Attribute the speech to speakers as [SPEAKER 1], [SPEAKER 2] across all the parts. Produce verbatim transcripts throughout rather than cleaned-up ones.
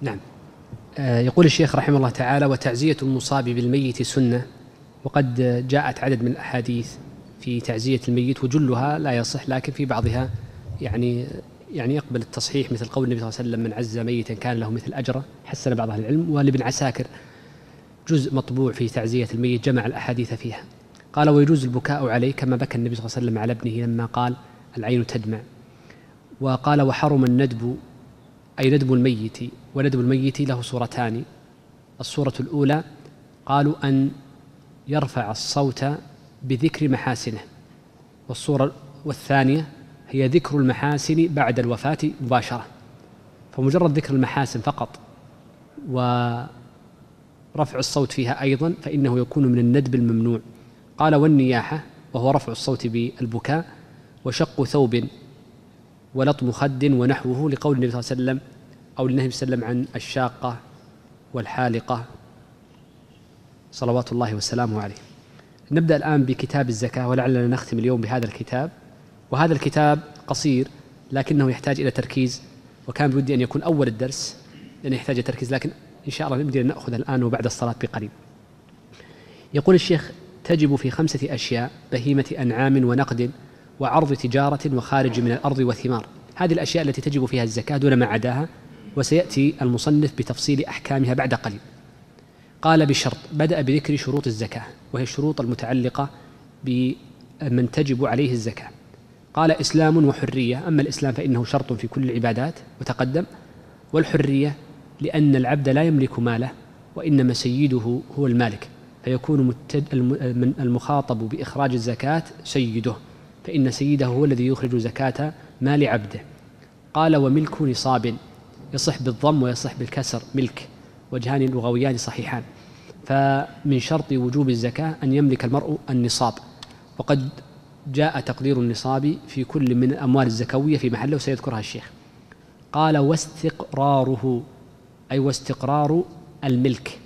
[SPEAKER 1] نعم. يقول الشيخ رحمه الله تعالى: وتعزية المصاب بالميت سنة. وقد جاءت عدد من الأحاديث في تعزية الميت وجلها لا يصح، لكن في بعضها يعني يعني يقبل التصحيح، مثل قول النبي صلى الله عليه وسلم: من عز ميتا كان له مثل أجره، حسن بعض أهل العلم. ولابن عساكر جزء مطبوع في تعزية الميت جمع الأحاديث فيها. قال: ويجوز البكاء عليه كما بكى النبي صلى الله عليه وسلم على ابنه لما قال: العين تدمع. وقال: وحرم الندب، أي ندب الميت. وندب الميت له صورتان: الصورة الأولى قالوا أن يرفع الصوت بذكر محاسنه، والصورة والثانية هي ذكر المحاسن بعد الوفاة مباشرة. فمجرد ذكر المحاسن فقط ورفع الصوت فيها أيضا فإنه يكون من الندب الممنوع. قال: والنياحة، وهو رفع الصوت بالبكاء، وشق ثوب ولطم خد ونحوه، لقول النبي صلى الله عليه وسلم أو للنبي صلى الله عليه وسلم عن الشاقة والحالقة صلوات الله وسلامه عليه. نبدأ الآن بكتاب الزكاة، ولعلنا نختم اليوم بهذا الكتاب. وهذا الكتاب قصير لكنه يحتاج إلى تركيز، وكان بودي أن يكون أول الدرس لأنه يحتاج تركيز، لكن إن شاء الله نبدأ نأخذ الآن وبعد الصلاة بقليل. يقول الشيخ: تجب في خمسة أشياء: بهيمة أنعام ونقد وعرض تجارة وخارج من الأرض وثمار. هذه الأشياء التي تجب فيها الزكاة دون ما عداها، وسيأتي المصنف بتفصيل أحكامها بعد قليل. قال: بشرط. بدأ بذكر شروط الزكاة، وهي الشروط المتعلقة بمن تجب عليه الزكاة. قال: إسلام وحرية. أما الإسلام فإنه شرط في كل العبادات وتقدم، والحرية لأن العبد لا يملك ماله، وإنما سيده هو المالك، فيكون المخاطب بإخراج الزكاة سيده، فإن سيده هو الذي يخرج زكاة مال عبده. قال: وملك نصاب. يصح بالضم ويصح بالكسر ملك، وجهان لغويان صحيحان. فمن شرط وجوب الزكاة أن يملك المرء النصاب، وقد جاء تقدير النصاب في كل من الأموال الزكوية في محله وسيذكرها الشيخ. قال: واستقراره، أي واستقرار الملك.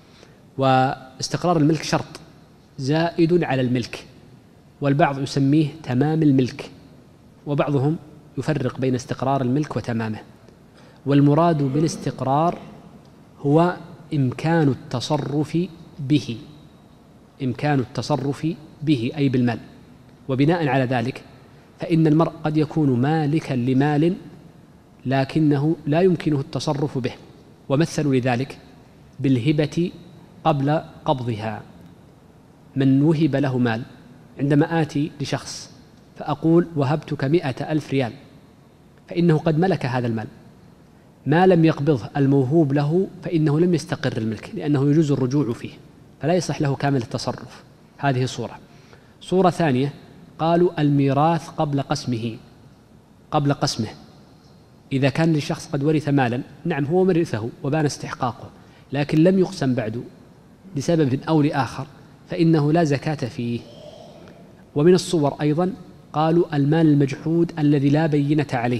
[SPEAKER 1] واستقرار الملك شرط زائد على الملك، والبعض يسميه تمام الملك، وبعضهم يفرق بين استقرار الملك وتمامه. والمراد بالاستقرار هو إمكان التصرف به، إمكان التصرف به أي بالمال. وبناء على ذلك فإن المرء قد يكون مالكا لمال لكنه لا يمكنه التصرف به، ومثلوا لذلك بالهبة قبل قبضها. من وهب له مال، عندما آتي لشخص فأقول: وهبتك مئة ألف ريال، فإنه قد ملك هذا المال. ما لم يقبضه الموهوب له فإنه لم يستقر الملك، لأنه يجوز الرجوع فيه، فلا يصح له كامل التصرف. هذه صورة. صورة ثانية قالوا: الميراث قبل قسمه، قبل قسمه. إذا كان للشخص قد ورث مالا، نعم هو ورثه وبان استحقاقه، لكن لم يقسم بعد لسبب أو لآخر، فإنه لا زكاة فيه. ومن الصور أيضا قالوا: المال المجحود الذي لا بينة عليه.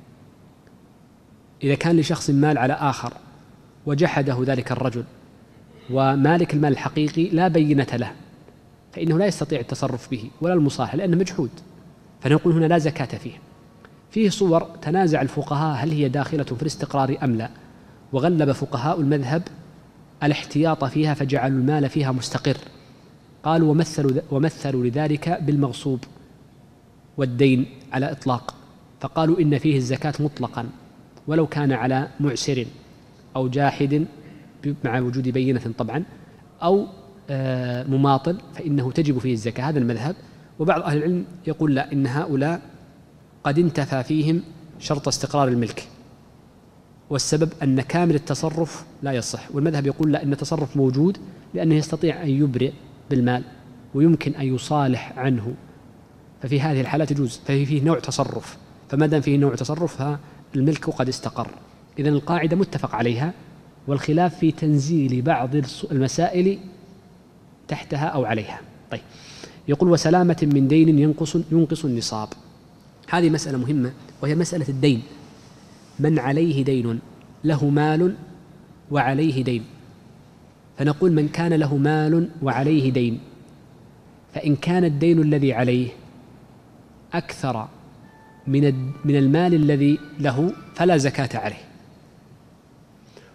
[SPEAKER 1] إذا كان لشخص مال على آخر وجحده ذلك الرجل، ومالك المال الحقيقي لا بينة له، فإنه لا يستطيع التصرف به ولا المصالحة لأنه مجحود، فنقول هنا لا زكاة فيه. فيه صور تنازع الفقهاء هل هي داخلة في الاستقرار أم لا، وغلب فقهاء المذهب الاحتياط فيها فجعلوا المال فيها مستقر. قالوا: ومثلوا, ومثلوا لذلك بالمغصوب والدين على إطلاق، فقالوا إن فيه الزكاة مطلقا ولو كان على معسر أو جاحد مع وجود بينة طبعا، أو مماطل، فإنه تجب فيه الزكاة. هذا المذهب. وبعض أهل العلم يقول لا، إن هؤلاء قد انتفى فيهم شرط استقرار الملك، والسبب أن كامل التصرف لا يصح. والمذهب يقول لا، إن التصرف موجود لأنه يستطيع أن يبرئ بالمال ويمكن أن يصالح عنه، ففي هذه الحالات يجوز، ففي فيه نوع تصرف، فما دام فيه نوع تصرف فالملك قد استقر. إذن القاعدة متفق عليها، والخلاف في تنزيل بعض المسائل تحتها أو عليها. طيب، يقول: وسلامة من دين ينقص ينقص النصاب. هذه مسألة مهمة، وهي مسألة الدين. من عليه دين، له مال وعليه دين، فنقول: من كان له مال وعليه دين، فإن كان الدين الذي عليه أكثر من من المال الذي له فلا زكاة عليه.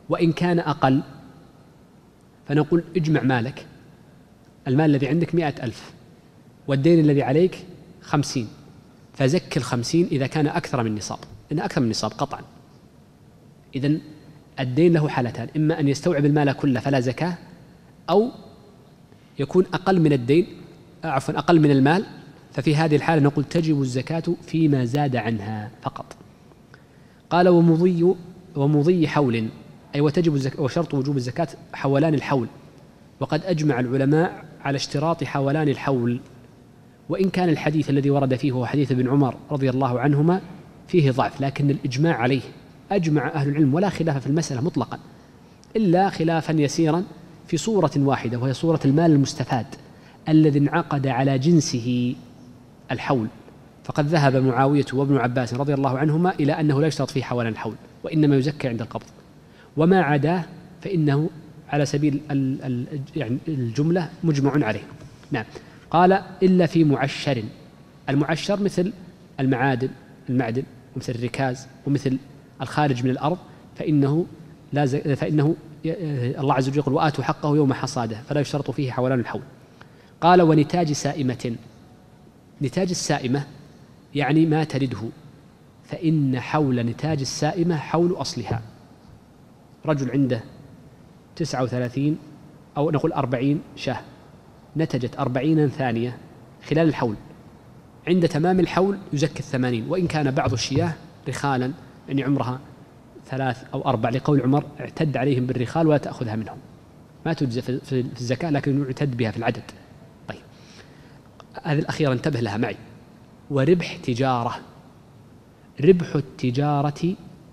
[SPEAKER 1] وإن كان أقل فنقول اجمع مالك، المال الذي عندك مئة ألف والدين الذي عليك خمسين، فزك الخمسين إذا كان أكثر من نصاب، إن أكثر من نصاب قطعا. إذن الدين له حالتان، إما أن يستوعب المال كله فلا زكاة، أو يكون أقل من الدين عفوا أقل من المال، ففي هذه الحالة نقول تجب الزكاة فيما زاد عنها فقط. قال ومضي ومضي حول، أي وتجب الزكاة، وشرط وجوب الزكاة حولان الحول، وقد أجمع العلماء على اشتراط حولان الحول، وإن كان الحديث الذي ورد فيه هو حديث ابن عمر رضي الله عنهما فيه ضعف، لكن الإجماع عليه أجمع أهل العلم ولا خلاف في المسألة مطلقا، إلا خلافا يسيرا في صورة واحدة، وهي صورة المال المستفاد الذي انعقد على جنسه الحول، فقد ذهب معاوية وابن عباس رضي الله عنهما إلى أنه لا يشترط فيه حولان الحول، وإنما يزكى عند القبض، وما عداه فإنه على سبيل يعني الجملة مجمع عليه. نعم. قال إلا في معشر، المعشر مثل المعادن المعدن ومثل الركاز ومثل الخارج من الأرض، فإنه لا ز... فإنه الله عز وجل يقول وآتوا حقه يوم حصاده، فلا يشترط فيه حولان الحول. قال ونتاج سائمة، نتاج السائمة يعني ما ترده، فإن حول نتاج السائمة حول أصلها. رجل عنده تسعة وثلاثين أو نقول أربعين شاه، نتجت أربعين ثانية خلال الحول، عند تمام الحول يزكي الثمانين، وإن كان بعض الشياه رخالا يعني عمرها ثلاث أو أربع، لقول عمر اعتد عليهم بالرخال ولا تأخذها منهم، ما تجزى في الزكاة لكن يعتد بها في العدد. طيب هذه الأخيرة انتبه لها معي. وربح تجارة، ربح التجارة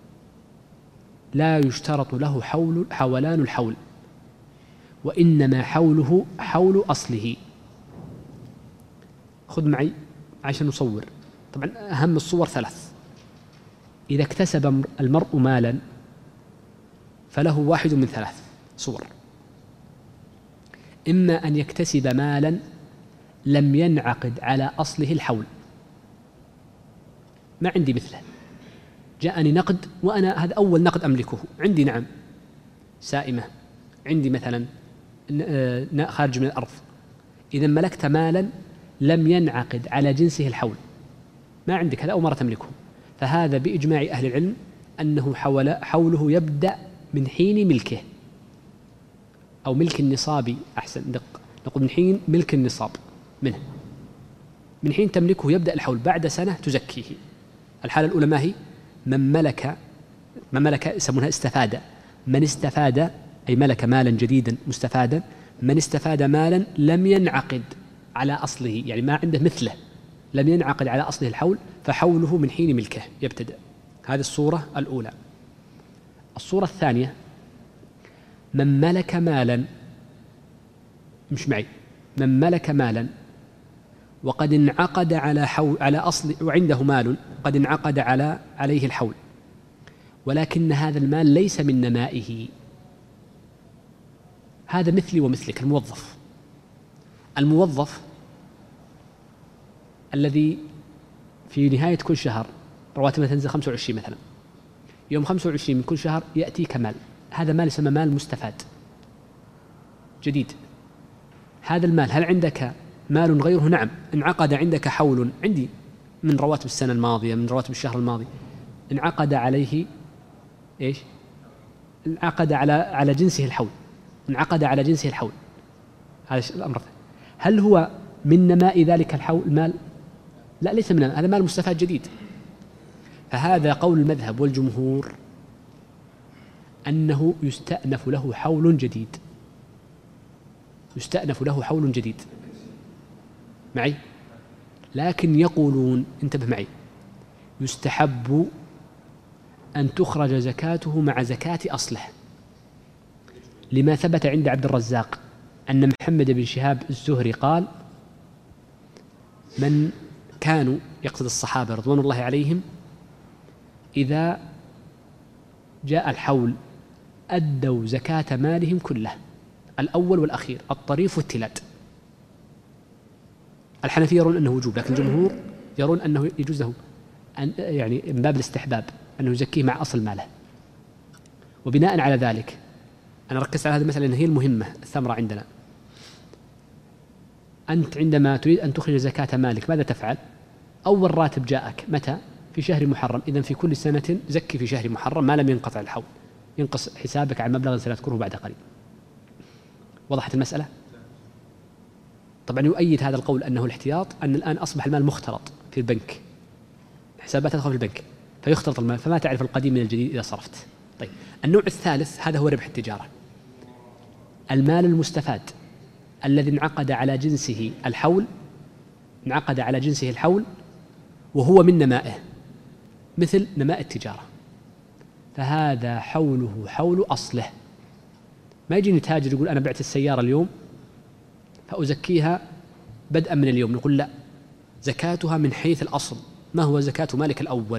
[SPEAKER 1] لا يشترط له حول حولان الحول، وإنما حوله حول أصله. خذ معي عشان نصور. طبعا أهم الصور ثلاث. إذا اكتسب المرء مالا فله واحد من ثلاث صور: إما أن يكتسب مالا لم ينعقد على أصله الحول، ما عندي مثله، جاءني نقد وأنا هذا أول نقد أملكه عندي، نعم سائمة عندي مثلا خارج من الأرض، إذا ملكت مالا لم ينعقد على جنسه الحول، ما عندك هذا أول مرة تملكه، فهذا بإجماع أهل العلم أنه حول حوله يبدأ من حين ملكه أو ملك النصاب، أحسن نقول من حين ملك النصاب منه، من حين تملكه يبدأ الحول، بعد سنة تزكيه. الحالة الأولى ما هي؟ من ملك من ملك يسمونها استفاد، من استفاد أي ملك مالا جديدا مستفادا، من استفاد مالا لم ينعقد على أصله، يعني ما عنده مثله، لم ينعقد على أصله الحول، فحوله من حين ملكه يبتدأ. هذه الصورة الأولى. الصورة الثانية: من ملك مالا، مش معي، من ملك مالا وقد انعقد على حول على أصل، وعنده مال قد انعقد على عليه الحول، ولكن هذا المال ليس من نمائه. هذا مثلي ومثلك، الموظف الموظف الذي في نهاية كل شهر رواتبه تنزل خمسة وعشرين مثلا، يوم خمسة وعشرين من كل شهر يأتيك مال، هذا مال يسمى مال مستفاد جديد. هذا المال هل عندك مال غيره؟ نعم، انعقد عندك حول، عندي من رواتب السنة الماضية، من رواتب الشهر الماضي، انعقد عليه إيش؟ انعقد على على جنسه الحول، انعقد على جنسه الحول. هذا الأمر. هل هو من نماء ذلك الحول المال؟ لا، ليس من نماء، هذا مال مستفاد جديد. فهذا قول المذهب والجمهور أنه يستأنف له حول جديد، يستأنف له حول جديد معي. لكن يقولون، انتبه معي، يستحب أن تخرج زكاته مع زكاة أصله، لما ثبت عند عبد الرزاق أن محمد بن شهاب الزهري قال: من كانوا، يقصد الصحابة رضوان الله عليهم، إذا جاء الحول أدوا زكاة مالهم كله، الأول والأخير، الطريف والتلاد. الحنفية يرون أنه وجوب، لكن الجمهور يرون أنه يجوز له أن يعني من باب الاستحباب أنه يزكيه مع أصل ماله. وبناء على ذلك أنا ركزت على هذه المسألة لأن هي المهمة الثمرة عندنا. أنت عندما تريد أن تخرج زكاة مالك ماذا تفعل؟ أول راتب جاءك متى؟ في شهر محرم. إذن في كل سنة زكي في شهر محرم ما لم ينقطع الحول، ينقص حسابك عن مبلغ سنذكره بعد قليل. وضحت المسألة؟ طبعا يؤيد هذا القول أنه الاحتياط أن الآن أصبح المال مختلط في البنك، حسابات تدخل في البنك فيختلط المال، فما تعرف القديم من الجديد إذا صرفت. طيب النوع الثالث هذا هو ربح التجارة، المال المستفاد الذي انعقد على جنسه الحول، انعقد على جنسه الحول وهو من نمائه مثل نماء التجارة، فهذا حوله حول أصله. ما يجيني تاجر يقول أنا بعت السيارة اليوم فأزكيها بدءا من اليوم، نقول لا، زكاتها من حيث الأصل. ما هو زكاة مالك الأول؟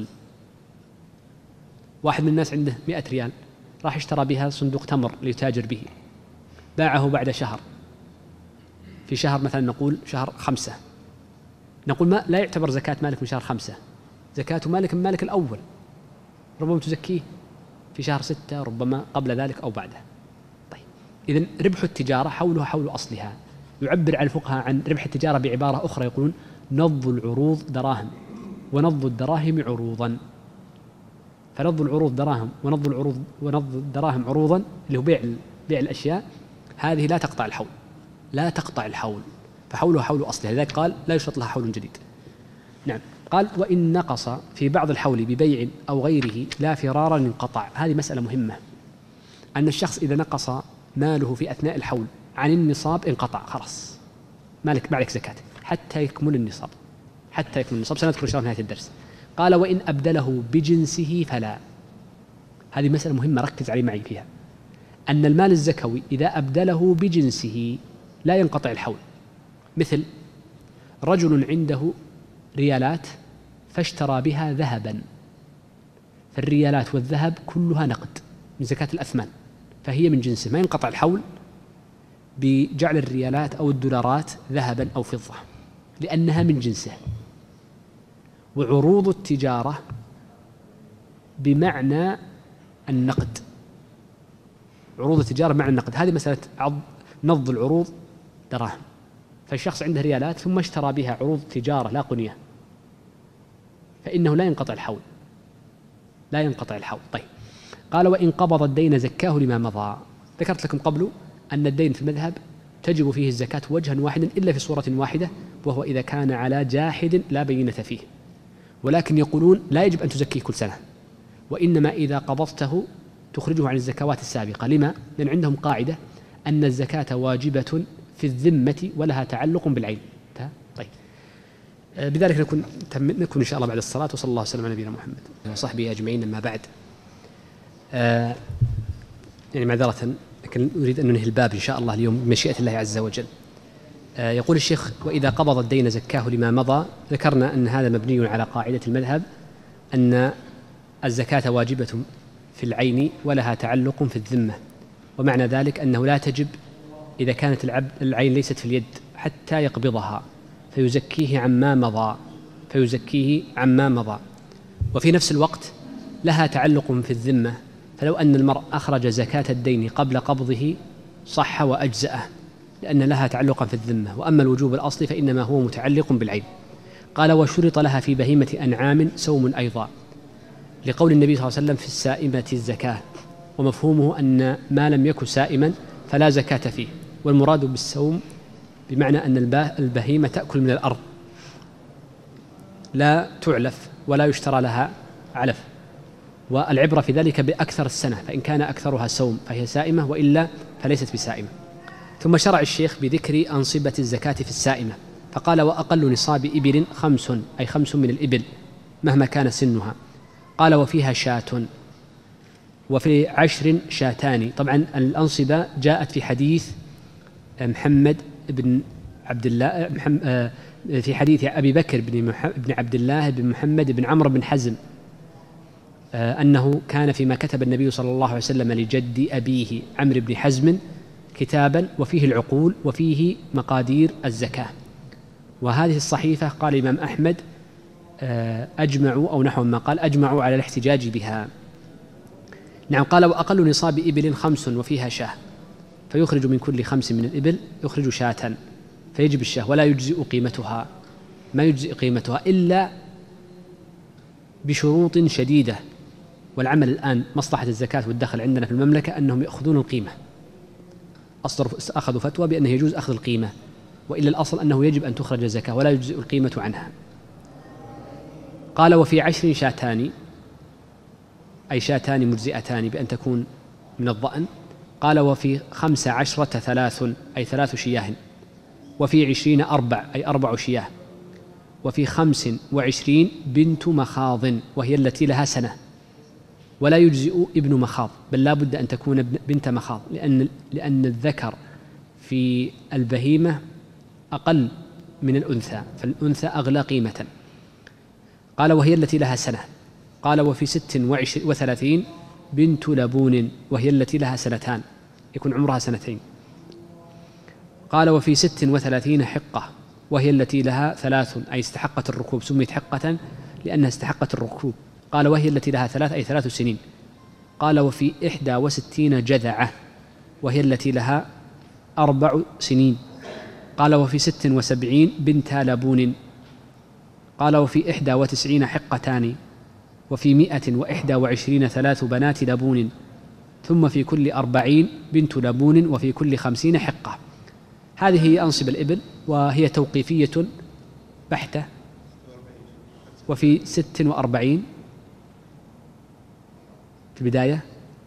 [SPEAKER 1] واحد من الناس عنده مئة ريال راح اشترى بها صندوق تمر ليتاجر به، باعه بعد شهر، في شهر مثلا نقول شهر خمسة، نقول ما لا يعتبر زكاة مالك من شهر خمسة، زكاة مالك من مالك الأول، ربما تزكيه في شهر ستة، ربما قبل ذلك أو بعده. طيب إذن ربح التجارة حولها حول أصلها. يعبر عن الفقهاء عن ربح التجارة بعبارة أخرى، يقولون نض العروض دراهم ونض الدراهم عروضا. فنض العروض دراهم ونض العروض ونض الدراهم عروضا اللي هو بيع بيع الأشياء، هذه لا تقطع الحول، لا تقطع الحول، فحولها حول أصلها، لذلك قال لا يشرط لها حول جديد. نعم. قال وإن نقص في بعض الحول ببيع أو غيره لا فرارا انقطع. هذه مسألة مهمة، أن الشخص إذا نقص ماله في أثناء الحول عن النصاب انقطع، خلاص مالك ما عليك زكاة حتى يكمل النصاب، حتى يكمل النصاب، سنذكر إن شاء الله في نهاية الدرس. قال وإن أبدله بجنسه فلا. هذه مسألة مهمة ركز علي معي فيها، أن المال الزكوي إذا أبدله بجنسه لا ينقطع الحول. مثل رجل عنده ريالات فاشترى بها ذهبا، فالريالات والذهب كلها نقد من زكاة الأثمان، فهي من جنسه، ما ينقطع الحول بجعل الريالات أو الدولارات ذهبا أو فضة لأنها من جنسه. وعروض التجارة بمعنى النقد، عروض التجارة بمعنى النقد، هذه مسألة نض العروض دراهم، فالشخص عنده ريالات ثم اشترى بها عروض تجارة لا قنية، فإنه لا ينقطع الحول، لا ينقطع الحول. طيب قال وإن قبض الدين زكاه لما مضى. ذكرت لكم قبل أن الدين في المذهب تجب فيه الزكاة وجها واحدا إلا في صورة واحدة، وهو إذا كان على جاحد لا بينة فيه، ولكن يقولون لا يجب أن تزكيه كل سنة، وإنما إذا قبضته تخرجه عن الزكوات السابقة. لما؟ لأن عندهم قاعدة أن الزكاة واجبة في الذمة ولها تعلق بالعين. طيب بذلك نكون نكون إن شاء الله بعد الصلاة، وصلى الله وسلم على نبينا محمد وصحبه أجمعين. أما بعد، آه يعني معذرة لكن أريد أن ننهي الباب إن شاء الله اليوم بمشيئة الله عز وجل. آه يقول الشيخ وإذا قبض الدين زكاه لما مضى. ذكرنا أن هذا مبني على قاعدة المذهب أن الزكاة واجبة في العين ولها تعلق في الذمة، ومعنى ذلك أنه لا تجب إذا كانت العبد العين ليست في اليد حتى يقبضها، فيزكيه عما مضى، فيزكيه عما مضى. وفي نفس الوقت لها تعلق في الذمة، فلو أن المرء أخرج زكاة الدين قبل قبضه صح وأجزأه، لأن لها تعلقا في الذمة. وأما الوجوب الأصلي فإنما هو متعلق بالعين. قال وشرط لها في بهيمة أنعام سوم أيضا، لقول النبي صلى الله عليه وسلم في السائمة الزكاة، ومفهومه أن ما لم يكن سائما فلا زكاة فيه. والمراد بالسوم بمعنى أن البهيمة تأكل من الأرض لا تعلف ولا يشترى لها علف، والعبرة في ذلك بأكثر السنة، فإن كان أكثرها سوم فهي سائمة، وإلا فليست بسائمة. ثم شرع الشيخ بذكر أنصبة الزكاة في السائمة، فقال وأقل نصاب إبل خمس، أي خمس من الإبل مهما كان سنها. قال وفيها شاة، وفي عشر شاتان. طبعا الأنصبة جاءت في حديث محمد بن عبد الله محمد في حديث أبي بكر بن بن عبد الله بن محمد بن عمرو بن حزم أنه كان فيما كتب النبي صلى الله عليه وسلم لجد أبيه عمرو بن حزم كتابا وفيه العقول وفيه مقادير الزكاة. وهذه الصحيفة قال الإمام أحمد أجمعوا أو نحو ما قال أجمعوا على الاحتجاج بها، نعم. قال وأقل نصاب إبل خمس وفيها شاه، فيخرج من كل خمس من الإبل يخرج شاة فيجب الشاه ولا يجزئ قيمتها، ما يجزئ قيمتها إلا بشروط شديدة. والعمل الآن مصلحة الزكاة والدخل عندنا في المملكة أنهم يأخذون القيمة، أصدروا أخذوا فتوى بأنه يجوز أخذ القيمة، وإلا الأصل أنه يجب أن تخرج الزكاة ولا يجزئ القيمة عنها. قال وفي عشر شاتان، أي شاتان مجزئتان بأن تكون من الضأن. قال وفي خمس عشرة ثلاث، أي ثلاث شياه. وفي عشرين أربع، أي أربع شياه. وفي خمس وعشرين بنت مخاض، وهي التي لها سنة، ولا يجزئ ابن مخاض، بل لا بد أن تكون بنت مخاض، لأن لأن الذكر في البهيمة أقل من الأنثى، فالأنثى أغلى قيمة. قال وهي التي لها سنة. قال وفي ست وثلاثين بنت لبون، وهي التي لها سنتان، يكون عمرها سنتين. قال وفي ست وثلاثين حقة، وهي التي لها ثلاث، أي استحقت الركوب، سميت حقة لأنها استحقت الركوب. قال وهي التي لها ثلاث، أي ثلاث سنين. قال وفي إحدى وستين جذعة، وهي التي لها أربع سنين. قال وفي ست وسبعين بنت لبون. قال وفي إحدى وتسعين حقتان، وفي مئة وإحدى وعشرين ثلاث بنات لبون، ثم في كل أربعين بنت لبون، وفي كل خمسين حقة. هذه هي أنصب الإبل، وهي توقيفية بحتة. وفي ست وأربعين في البداية،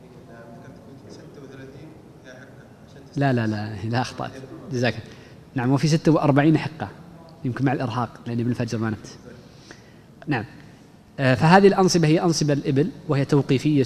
[SPEAKER 1] لا لا لا لا أخطأت، جزاك. نعم. وفي ستة وأربعين حقة، يمكن مع الإرهاق لأني بالفجر ما نمت. نعم. فهذه الأنصبة هي أنصبة الإبل، وهي توقيفية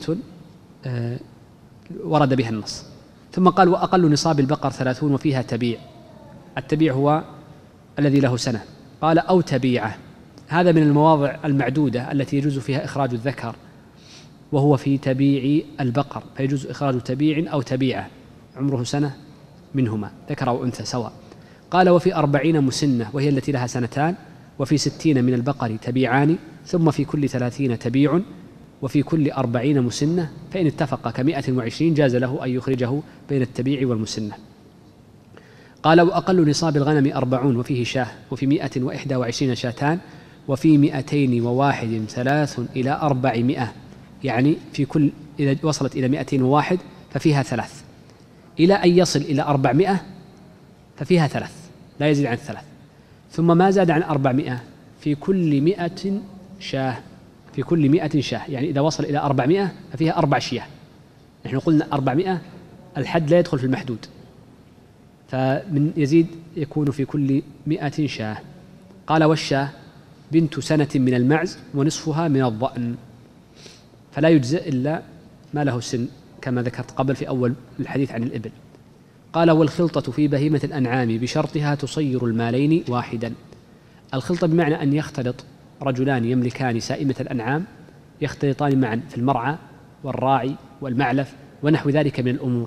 [SPEAKER 1] ورد بها النص. ثم قال وأقل نصاب البقر ثلاثون وفيها تبيع. التبيع هو الذي له سنة. قال أو تبيعة، هذا من المواضع المعدودة التي يجوز فيها إخراج الذكر، وهو في تبيع البقر، فيجوز إخراج تبيع أو تبيعة عمره سنة منهما، ذكر أو أنثى سواء. قال وفي أربعين مسنة، وهي التي لها سنتان. وفي ستين من البقر تبيعان، ثم في كل ثلاثين تبيع، وفي كل أربعين مسنة، فإن اتفق كمائة وعشرين جاز له أن يخرجه بين التبيع والمسنة. قال وأقل نصاب الغنم أربعون وفيه شاه، وفي مائة وإحدى وعشرين شاتان، وفي مائتين وواحد ثلاث إلى أربعمائة، يعني في كل إذا وصلت إلى مائتين وواحد ففيها ثلاث، إلى أن يصل إلى أربعمائة ففيها ثلاث، لا يزيد عن الثلاث. ثم ما زاد عن أربعمائة في كل مائة شاه، في كل مائة شاه، يعني إذا وصل إلى أربعمائة ففيها أربع شياه. نحن قلنا أربعمائة الحد لا يدخل في المحدود، فمن يزيد يكون في كل مائة شاه. قال والشاه بنت سنة من المعز ونصفها من الضأن، فلا يجزئ إلا ما له سن كما ذكرت قبل في أول الحديث عن الإبل. قال والخلطة في بهيمة الأنعام بشرطها تصير المالين واحدا. الخلطة بمعنى أن يختلط رجلان يملكان سائمة الأنعام، يختلطان معا في المرعى والراعي والمعلف ونحو ذلك من الأمور،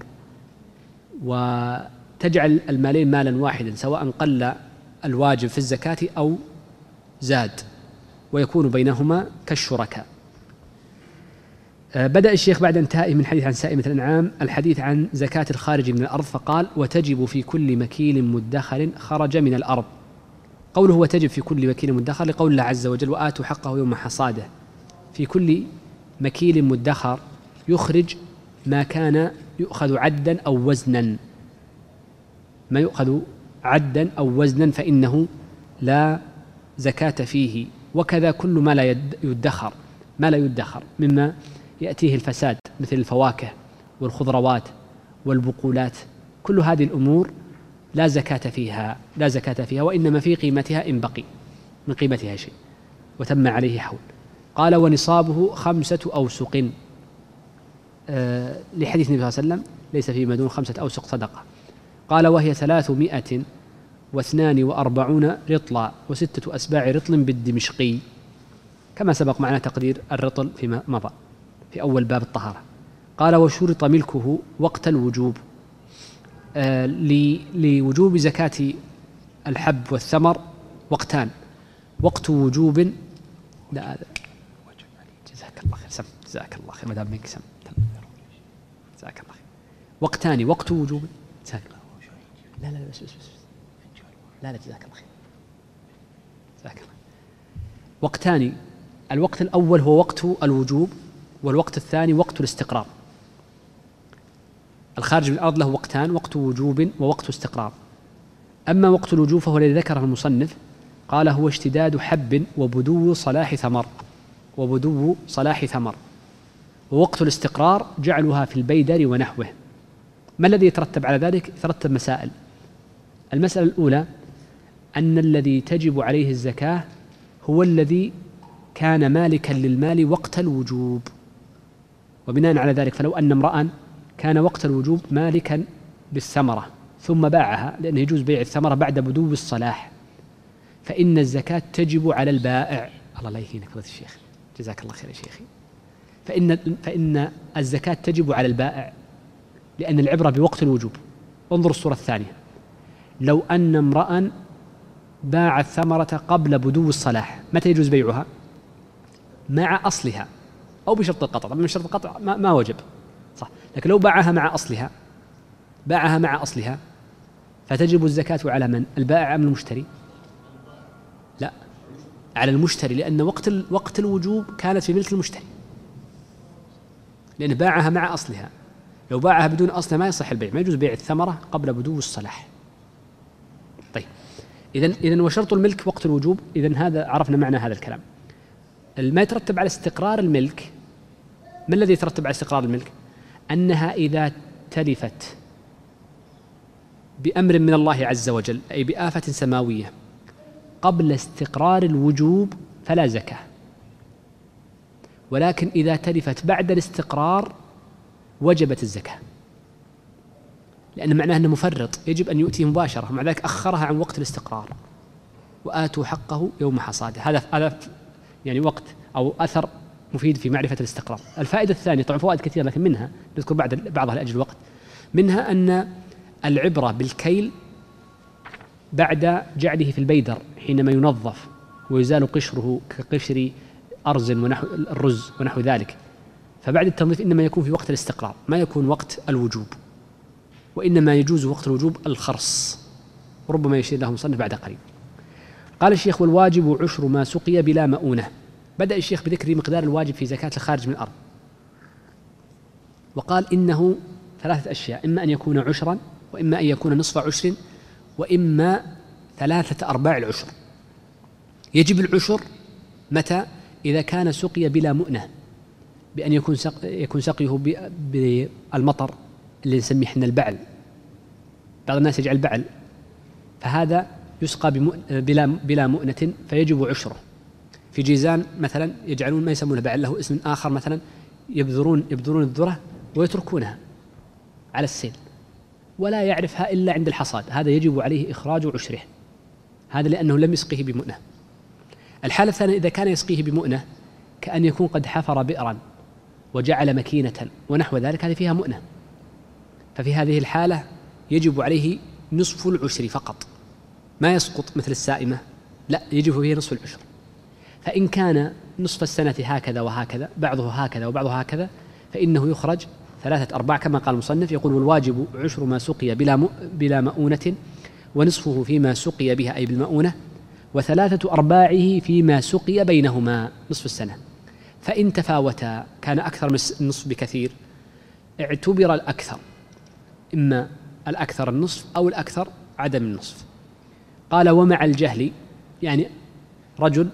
[SPEAKER 1] وتجعل المالين مالا واحدا سواء قل الواجب في الزكاة أو زاد، ويكون بينهما كالشركاء. بدأ الشيخ بعد انتهائه من الحديث عن سائمة الأنعام الحديث عن زكاة الخارج من الأرض، فقال وتجب في كل مكيل مدخر خرج من الأرض. قوله وتجب في كل مكيل مدخر لقول الله عز وجل وآتوا حقه يوم حصاده. في كل مكيل مدخر يخرج ما كان يؤخذ عدا أو وزنا، ما يؤخذ عدا أو وزنا فإنه لا زكاة فيه. وكذا كل ما لا يدخر، ما لا يدخر مما يأتيه الفساد مثل الفواكه والخضروات والبقولات، كل هذه الأمور لا زكاة فيها، لا زكاة فيها، وإنما في قيمتها إن بقي من قيمتها شيء وتم عليه حول. قال ونصابه خمسة أوسق، أه لحديث النبي صلى الله عليه وسلم ليس فيما دون خمسة أوسق صدقة. قال وهي ثلاثمائة واثنان وأربعون رطلا وستة أسباع رطل بالدمشقي، كما سبق معنا تقدير الرطل فيما مضى في أول باب الطهارة. قال وشرط ملكه وقت الوجوب، آه لوجوب زكاة الحب والثمر وقتان، وقت وجوب لا جزاك الله خير سم جزاك الله خير مدام منك سم جزاك الله خير. وقتان وقت وجوب. جزاك الله. لا لا بس بس بس لا لا جزاك الله خير. جزاك الله. وقتان، الوقت الأول هو وقت الوجوب، والوقت الثاني وقت الاستقرار. الخارج من الأرض له وقتان، وقت وجوب ووقت استقرار. أما وقت الوجوب فهو الذي ذكره المصنف، قال هو اشتداد حب وبدو صلاح ثمر وبدو صلاح ثمر. ووقت الاستقرار جعلها في البيدر ونحوه. ما الذي يترتب على ذلك؟ يترتب مسائل. المسألة الأولى أن الذي تجب عليه الزكاة هو الذي كان مالكا للمال وقت الوجوب، وبناء على ذلك فلو أن امرأ كان وقت الوجوب مالكا بالثمرة ثم باعها، لأنه يجوز بيع الثمرة بعد بدو الصلاح، فإن الزكاة تجب على البائع. الله لا يهينك فضيلة الشيخ، جزاك الله خير يا شيخي. فإن فإن الزكاة تجب على البائع لأن العبرة بوقت الوجوب. انظر الصورة الثانية، لو أن امرأ باع الثمرة قبل بدو الصلاح، متى يجوز بيعها؟ مع أصلها أو بشرط القطع. طبعا من شرط القطع ما, ما وجب صح، لكن لو باعها مع أصلها باعها مع أصلها فتجب الزكاة على من؟ البائع أم المشتري؟ لا، على المشتري، لأن وقت وقت الوجوب كانت في ملك المشتري، لأن باعها مع أصلها. لو باعها بدون أصلها ما يصح البيع، ما يجوز بيع الثمرة قبل بدو الصلاح. طيب، إذن إذن وشرط الملك وقت الوجوب. إذن هذا عرفنا معنى هذا الكلام. ما يترتب على استقرار الملك، ما الذي يترتب على استقرار الملك؟ أنها إذا تلفت بأمر من الله عز وجل، أي بآفة سماوية، قبل استقرار الوجوب فلا زكاة، ولكن إذا تلفت بعد الاستقرار وجبت الزكاة، لأن معناه أنه مفرط يجب أن يؤتيه مباشرة، مع ذلك أخرها عن وقت الاستقرار. وآتوا حقه يوم حصاده. هذا هذا يعني وقت أو أثر مفيد في معرفة الاستقرار. الفائدة الثانية، طبعا فوائد كثيرة لكن منها نذكر بعد بعضها لأجل الوقت. منها أن العبرة بالكيل بعد جعله في البيدر حينما ينظف ويزال قشره كقشر أرز ونحو الرز ونحو ذلك، فبعد التنظيف إنما يكون في وقت الاستقرار، ما يكون وقت الوجوب، وإنما يجوز وقت الوجوب الخرص، ربما يشير له مصنف بعد قريب. قال الشيخ: والواجب عشر ما سقي بلا مؤونة. بدأ الشيخ بذكر مقدار الواجب في زكاة الخارج من الأرض، وقال إنه ثلاثة أشياء: إما أن يكون عشرا، وإما أن يكون نصف عشر، وإما ثلاثة أرباع العشر. يجب العشر متى؟ إذا كان سقي بلا مؤنة، بأن يكون سق يكون سقيه بالمطر اللي نسميه احنا البعل. بعض الناس يجعل بعل، فهذا يسقى بلا بلا مؤنة فيجب عشره. في جيزان مثلا يجعلون ما يسمونه بعل، له اسم آخر، مثلا يبذرون يبذرون الذرة ويتركونها على السيل ولا يعرفها إلا عند الحصاد، هذا يجب عليه إخراج عشره، هذا لأنه لم يسقيه بمؤنة. الحالة الثانية إذا كان يسقيه بمؤنة، كأن يكون قد حفر بئرا وجعل مكينة ونحو ذلك، هذه فيها مؤنة، ففي هذه الحالة يجب عليه نصف العشر فقط، ما يسقط مثل السائمة، لا، يجب فيه نصف العشر. فإن كان نصف السنة هكذا وهكذا، بعضه هكذا وبعضه هكذا، فإنه يخرج ثلاثة أرباع كما قال المصنف. يقول: والواجب عشر ما سقي بلا بلا مؤونة، ونصفه فيما سقي بها أي بالمؤونة، وثلاثة أرباعه فيما سقي بينهما نصف السنة. فإن تفاوتا كان أكثر من النصف بكثير، اعتبر الأكثر، إما الأكثر النصف أو الأكثر عدم النصف. قال: ومع الجهل، يعني رجل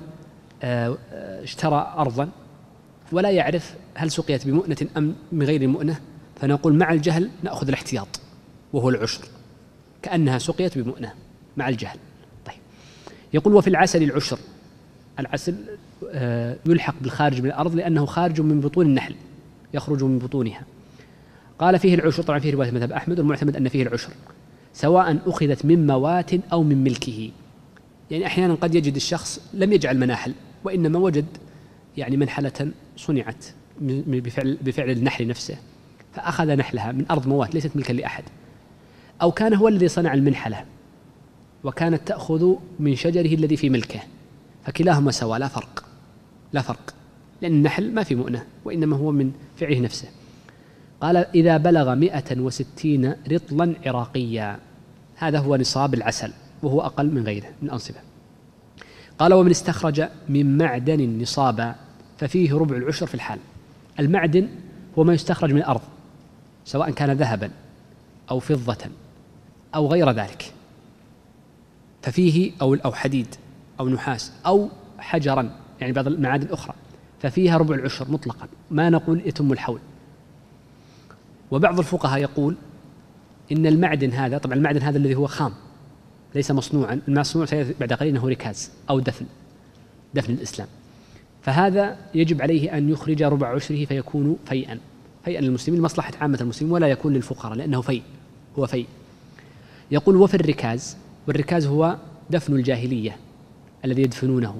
[SPEAKER 1] اشترى أرضا ولا يعرف هل سقيت بمؤنة أم من غير مؤنة، فنقول مع الجهل نأخذ الاحتياط وهو العشر، كأنها سقيت بمؤنة مع الجهل. طيب، يقول: وفي العسل العشر. العسل يلحق بالخارج من الأرض لأنه خارج من بطون النحل، يخرج من بطونها. قال: فيه العشر، طبعا فيه رواية مذهب أحمد، والمعتمد أن فيه العشر سواء أخذت من موات أو من ملكه. يعني أحيانا قد يجد الشخص لم يجعل مناحل، وإنما وجد يعني منحلة صنعت بفعل, بفعل النحل نفسه، فأخذ نحلها من أرض موات ليست ملكا لأحد، أو كان هو الذي صنع المنحلة وكانت تأخذ من شجره الذي في ملكه، فكلاهما سواء، لا فرق لا فرق لأن النحل ما في مؤنة، وإنما هو من فعله نفسه. قال إذا بلغ مئة وستين رطلا عراقيا، هذا هو نصاب العسل وهو أقل من غيره من الأنصبة. قال ومن استخرج من معدن نصابا ففيه ربع العشر في الحال. المعدن هو ما يستخرج من الأرض سواء كان ذهبا أو فضة أو غير ذلك، ففيه أو أو حديد أو نحاس أو حجرا، يعني بعض المعادن الأخرى، ففيها ربع العشر مطلقا، ما نقول يتم الحول. وبعض الفقهاء يقول إن المعدن هذا، طبعا المعدن هذا الذي هو خام ليس مصنوعا، المصنوع بعد قليل أنه ركاز أو دفن دفن الإسلام، فهذا يجب عليه أن يخرج ربع عشره فيكون فيئا فيئا للمسلمين لمصلحة عامة المسلمين، ولا يكون للفقراء لأنه فيء هو فيء. يقول وفي الركاز، والركاز هو دفن الجاهلية الذي يدفنونه.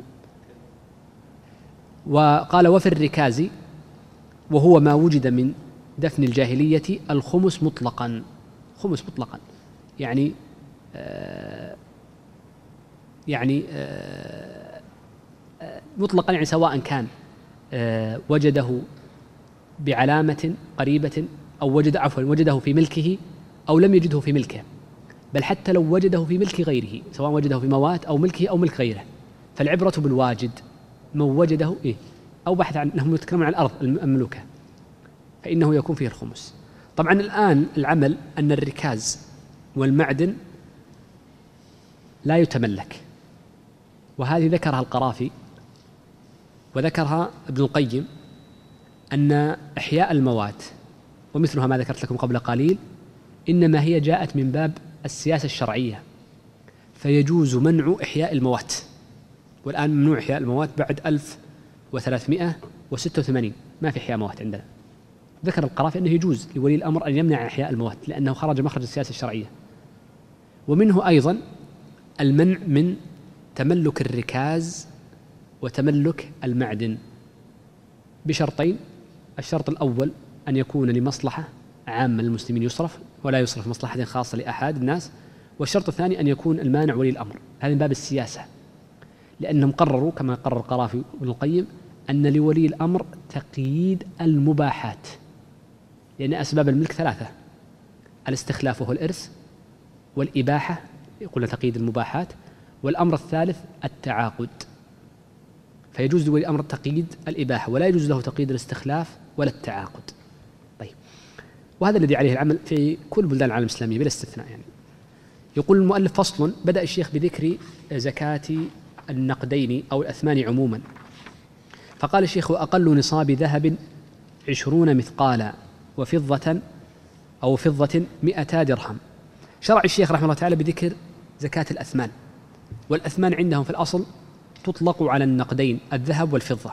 [SPEAKER 1] وقال وفي الركاز وهو ما وجد من دفن الجاهلية الخمس مطلقا، خمس مطلقا يعني آه يعني آه مطلقا يعني سواء كان آه وجده بعلامة قريبة أو وجد عفوا وجده في ملكه أو لم يجده في ملكه، بل حتى لو وجده في ملك غيره، سواء وجده في موات أو ملكه أو ملك غيره، فالعبرة بالواجد من وجده إيه أو بحث عن أنهم يتكلمون عن الأرض المملوكة فإنه يكون فيه الخمس. طبعا الآن العمل أن الركاز والمعدن لا يتملك، وهذه ذكرها القرافي وذكرها ابن القيم، أن إحياء الموات ومثلها ما ذكرت لكم قبل قليل إنما هي جاءت من باب السياسة الشرعية، فيجوز منع إحياء الموات، والآن ممنوع إحياء الموات بعد ألف وثلاثمائة وستة وثمانين ما في إحياء موات عندنا. ذكر القرافي أنه يجوز لولي الأمر أن يمنع إحياء الموات لأنه خرج مخرج السياسة الشرعية. ومنه أيضا المنع من تملك الركاز وتملك المعدن بشرطين: الشرط الأول أن يكون لمصلحة عامة للمسلمين يصرف ولا يصرف مصلحة خاصة لأحد الناس، والشرط الثاني أن يكون المانع ولي الأمر. هذا من باب السياسة، لأنهم قرروا كما قرر القرافي وابن القيم أن لولي الأمر تقييد المباحات، لأن أسباب الملك ثلاثة: الاستخلاف وهو الإرث، والإباحة يقول تقييد المباحات، والأمر الثالث التعاقد. فيجوز لولي الأمر تقييد الإباحة ولا يجوز له تقييد الاستخلاف ولا التعاقد. طيب، وهذا الذي عليه العمل في كل بلدان العالم الإسلامي بلا استثناء. يعني يقول المؤلف: فصل. بدأ الشيخ بذكر زكاة النقدين أو الأثمان عموما، فقال الشيخ: وأقل نصاب ذهب عشرون مثقالا وفضة أو فضة مئتا درهم. شرع الشيخ رحمه الله تعالى بذكر زكاة الأثمان، والأثمان عندهم في الأصل تطلق على النقدين الذهب والفضة،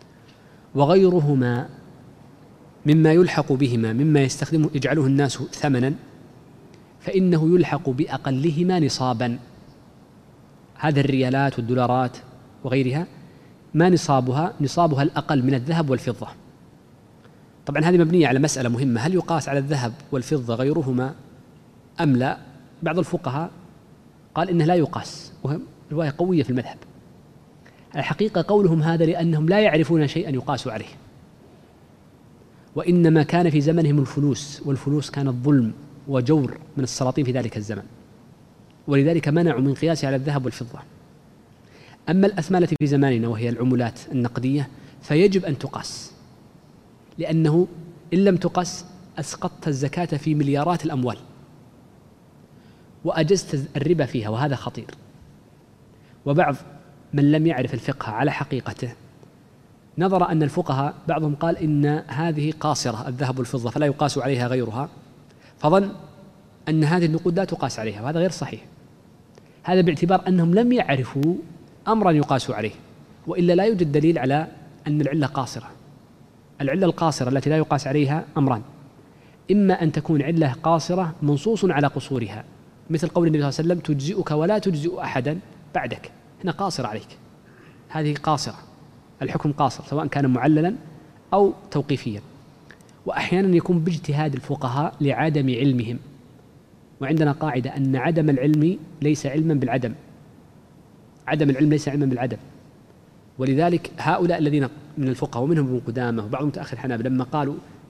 [SPEAKER 1] وغيرهما مما يلحق بهما مما يستخدمه يجعله الناس ثمنا فإنه يلحق بأقلهما نصابا. هذه الريالات والدولارات وغيرها ما نصابها نصابها الأقل من الذهب والفضة. طبعا هذه مبنية على مسألة مهمة: هل يقاس على الذهب والفضة غيرهما أم لا؟ بعض الفقهاء قال إنه لا يقاس، وهم رواية قوية في المذهب. الحقيقة قولهم هذا لأنهم لا يعرفون شيئا يقاس عليه، وإنما كان في زمنهم الفلوس، والفلوس كانت ظلم وجور من السلاطين في ذلك الزمن، ولذلك منعوا من قياس على الذهب والفضة. أما الأثمان التي في زماننا وهي العملات النقدية فيجب أن تقاس، لأنه إن لم تقاس أسقطت الزكاة في مليارات الأموال وأجزت الربا فيها، وهذا خطير. وبعض من لم يعرف الفقه على حقيقته نظر أن الفقهاء بعضهم قال إن هذه قاصرة الذهب والفضة فلا يقاس عليها غيرها، فظن أن هذه النقود لا تقاس عليها، وهذا غير صحيح. هذا باعتبار أنهم لم يعرفوا أمرا يقاس عليه، وإلا لا يوجد دليل على أن العلة قاصرة. العلة القاصرة التي لا يقاس عليها أمران: إما أن تكون علة قاصرة منصوص على قصورها، مثل قول النبي صلى الله عليه وسلم: تجزئك ولا تجزئ أحدا بعدك، هنا قاصر عليك، هذه قاصرة، الحكم قاصر سواء كان معللا أو توقيفيا. وأحيانا يكون باجتهاد الفقهاء لعدم علمهم، وعندنا قاعدة أن عدم العلم ليس علما بالعدم، عدم العلم ليس علما بالعدم. ولذلك هؤلاء الذين من الفقهاء ومنهم ابن قدامة وبعضهم متأخر الحنابلة لما قالوا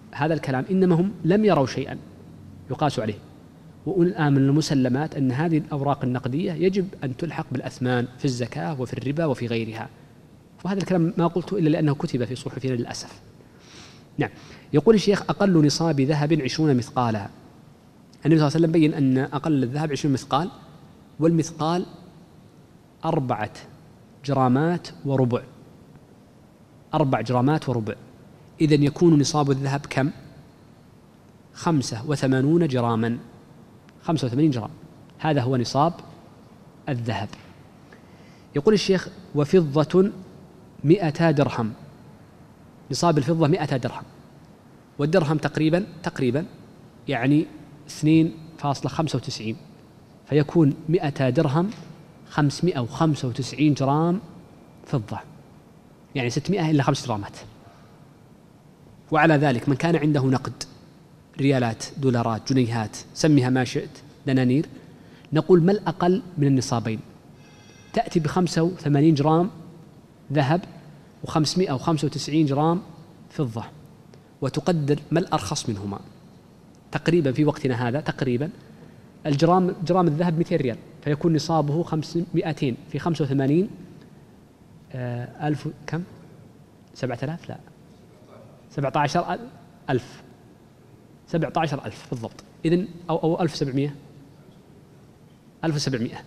[SPEAKER 1] هذا الكلام إنما هم لم يروا شيئا يقاس عليه. والآن من المسلمات أن هذه الأوراق النقدية يجب أن تلحق بالأثمان في الزكاة وفي الربا وفي غيرها. وهذا الكلام ما قلته إلا لأنه كتب في صحفنا للأسف. نعم. يقول الشيخ: أقل نصاب ذهب عشرون مثقالا. النبي صلى الله عليه وسلم بين أن أقل الذهب عشرون مثقال، والمثقال أربعة جرامات وربع. أربع جرامات وربع. إذن يكون نصاب الذهب كم؟ خمسة وثمانون جراما. خمسة وثمانين جرام، هذا هو نصاب الذهب. يقول الشيخ: وفضة مئتا درهم. نصاب الفضة مئتا درهم، والدرهم تقريبا تقريبا يعني اثنين فاصلة خمسة وتسعين، فيكون مئتا درهم خمسمائة وخمسة وتسعين جرام فضة، يعني ستمائة إلا خمس جرامات. وعلى ذلك من كان عنده نقد ريالات، دولارات، جنيهات، سميها ما شئت، دنانير، نقول ما الأقل من النصابين؟ تأتي بخمسة وثمانين جرام ذهب وخمسمائة وخمسة وتسعين جرام فضة، وتقدر ما الأرخص منهما. تقريبا في وقتنا هذا تقريبا الجرام جرام الذهب مئتين ريال، فيكون نصابه خمسمائتين في خمسة وثمانين آه ألف كم؟ سبعة آلاف؟ لا، سبعة عشر ألف. سبعة عشر ألف بالضبط. إذن أو أو ألف وسبعمائة. ألف وسبعمائة.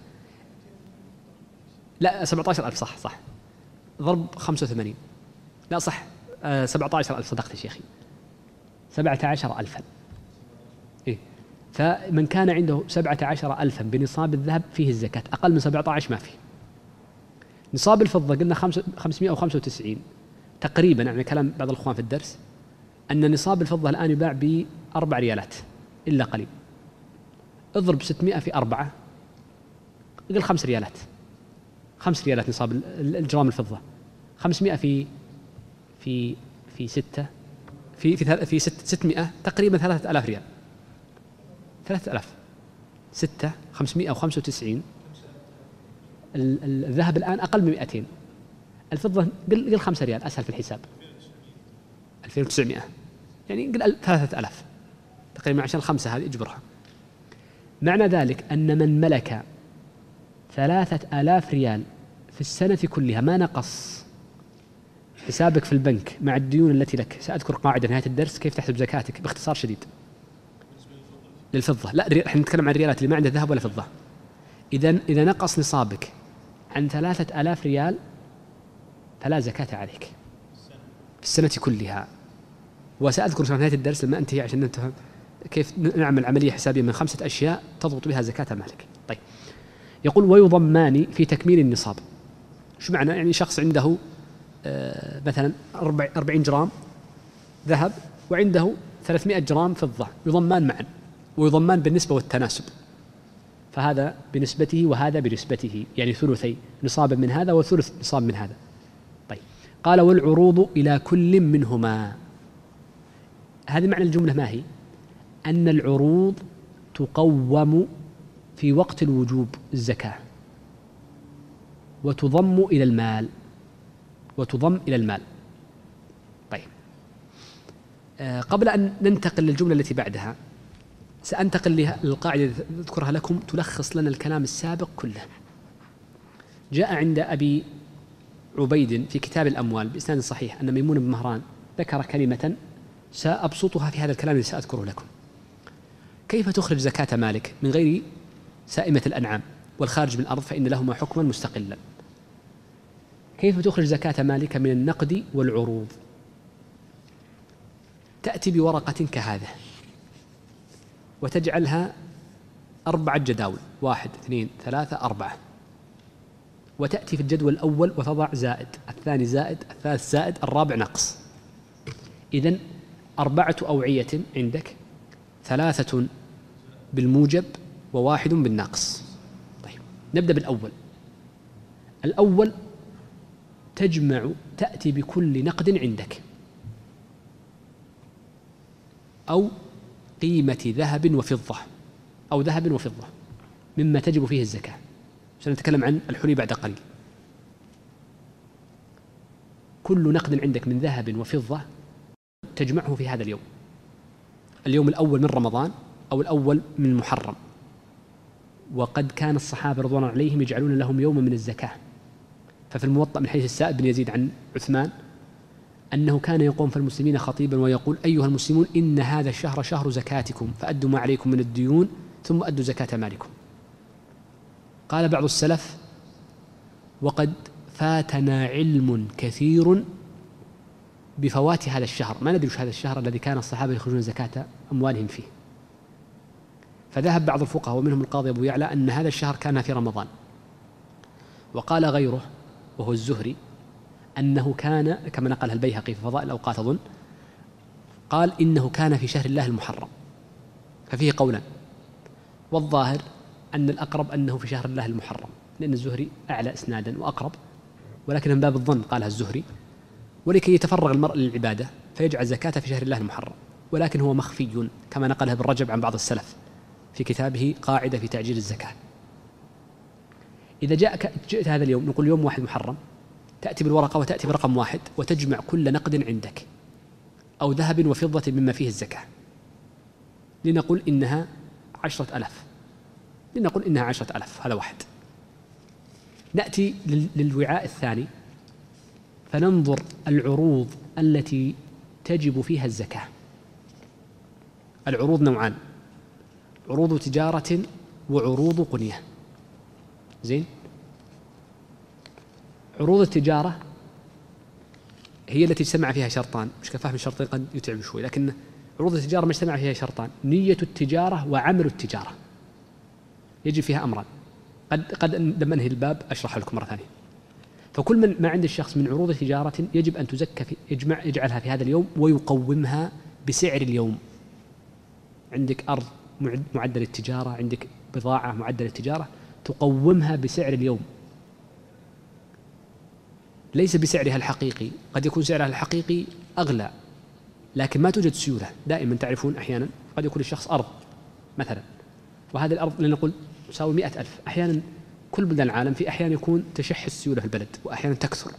[SPEAKER 1] لا، سبعة عشر ألف، صح صح. ضرب خمسة وثمانين. لا صح، آه سبعة عشر ألف، صدقت يا شيخي. سبعة عشر ألفا. إيه. فمن كان عنده سبعة عشر ألفا بنصاب الذهب فيه الزكاة، أقل من سبعة عشر ما فيه. نصاب الفضة قلنا خمسمائة وخمسة وتسعين تقريبا، يعني كلام بعض الأخوان في الدرس أن نصاب الفضة الآن يباع بأربع ريالات إلا قليل. اضرب ستمائة في أربعة، قل خمس ريالات. خمس ريالات نصاب الجرام الفضة. خمسمائة في في في ستة في في في ست ستمائة تقريبا ثلاثة آلاف ريال. ثلاثة آلاف. ستة خمسمائة وخمسة وتسعين. الذهب الآن أقل من مئتين. الفضة قل قل خمسة ريال، أسهل في الحساب. ألفين وتسعمائة، يعني قل ثلاثة آلاف تقريبا، عشان الخمسة هذه اجبرها. معنى ذلك أن من ملك ثلاثة آلاف ريال في السنة كلها ما نقص حسابك في البنك مع الديون التي لك. سأذكر قاعدة نهاية الدرس كيف تحسب زكاتك باختصار شديد. للفضة، لا احنا نتكلم عن الريالات اللي ما عنده ذهب ولا فضة. إذا إذا نقص نصابك عن ثلاثة آلاف ريال فلا زكاة عليك في السنة كلها. وسأذكر في نهاية الدرس لما أنتهي عشان نفهم كيف نعمل عملية حسابية من خمسة أشياء تضبط بها زكاة مالك. طيب، يقول: ويضمان في تكميل النصاب. شو معنى؟ يعني شخص عنده آه مثلا أربعين جرام ذهب وعنده ثلاثمائة جرام فضة، يضمان معا، ويضمان بالنسبة والتناسب، فهذا بنسبته وهذا بنسبته، يعني ثلثي نصابا من هذا وثلث نصاب من هذا. طيب، قال: والعروض إلى كل منهما. هذه معنى الجملة ما هي؟ أن العروض تقوم في وقت الوجوب الزكاة، وتضم إلى المال وتضم إلى المال. طيب، آه قبل أن ننتقل للجملة التي بعدها سأنتقل للقاعدة أذكرها لكم تلخص لنا الكلام السابق كله. جاء عند أبي عبيد في كتاب الأموال بإسناد صحيح أن ميمون بن مهران ذكر كلمة سأبسطها في هذا الكلام الذي سأذكره لكم. كيف تخرج زكاة مالك من غير سائمة الأنعام والخارج من الأرض فإن لهما حكما مستقلا؟ كيف تخرج زكاة مالك من النقد والعروض؟ تأتي بورقة كهذا وتجعلها أربعة جداول، واحد اثنين ثلاثة أربعة، وتأتي في الجدول الأول وتضع زائد، الثاني زائد، الثالث زائد، الرابع نقص. إذن أربعة أوعية عندك، ثلاثة بالموجب وواحد بالناقص. طيب، نبدأ بالأول. الأول تجمع، تأتي بكل نقد عندك أو قيمة ذهب وفضة أو ذهب وفضة مما تجب فيه الزكاة. سنتكلم عن الحلي بعد قليل. كل نقد عندك من ذهب وفضة تجمعه في هذا اليوم اليوم الأول من رمضان أو الأول من محرم. وقد كان الصحابة رضوان الله عليهم يجعلون لهم يوما من الزكاة. ففي الموطأ من حديث السائب بن يزيد عن عثمان أنه كان يقوم في المسلمين خطيبا ويقول: أيها المسلمون، إن هذا الشهر شهر زكاتكم، فأدوا ما عليكم من الديون ثم أدوا زكاة مالكم. قال بعض السلف: وقد فاتنا علم كثير بفوات هذا الشهر، ما ندري وش هذا الشهر الذي كان الصحابة يخرجون زكاة أموالهم فيه. فذهب بعض الفقهاء ومنهم القاضي أبو يعلى أن هذا الشهر كان في رمضان. وقال غيره وهو الزهري أنه كان كما نقلها البيهقي في فضائل الأوقات أظن، قال إنه كان في شهر الله المحرم. ففيه قولا، والظاهر أن الأقرب أنه في شهر الله المحرم، لأن الزهري أعلى إسنادا وأقرب، ولكن من باب الظن قالها الزهري، ولكي يتفرغ المرء للعبادة فيجعل زكاة في شهر الله المحرم. ولكن هو مخفي كما نقلها ابن رجب عن بعض السلف في كتابه قاعدة في تعجيل الزكاة. إذا جاءك جئت هذا اليوم، نقول يوم واحد محرم، تأتي بالورقة وتأتي برقم واحد وتجمع كل نقد عندك أو ذهب وفضة مما فيه الزكاة، لنقول إنها عشرة ألاف، لنقول إنها عشرة ألاف، هذا واحد. نأتي للوعاء الثاني فننظر العروض التي تجب فيها الزكاة. العروض نوعان: عروض تجارة وعروض قنية. زين؟ عروض التجارة هي التي اجتمع فيها شرطان، مش كفاهم الشرطين قد يتعب شوي، لكن عروض التجارة ما اجتمع فيها شرطان: نية التجارة وعمل التجارة، يجب فيها أمران. قد قد لما أنهي الباب أشرح لكم مرة ثانية. فكل من ما عند الشخص من عروض تجارة يجب أن تزكى في يجمع يجعلها في هذا اليوم ويقومها بسعر اليوم. عندك أرض معدل التجارة، عندك بضاعة معدل التجارة، تقومها بسعر اليوم، ليس بسعرها الحقيقي. قد يكون سعرها الحقيقي أغلى لكن ما توجد سيولة. دائما تعرفون أحيانا قد يكون الشخص أرض مثلا، وهذه الأرض لنقول تساوي مئة ألف. أحيانا كل بلدان العالم في أحيان يكون تشح السيولة في البلد وأحيانا تكثر،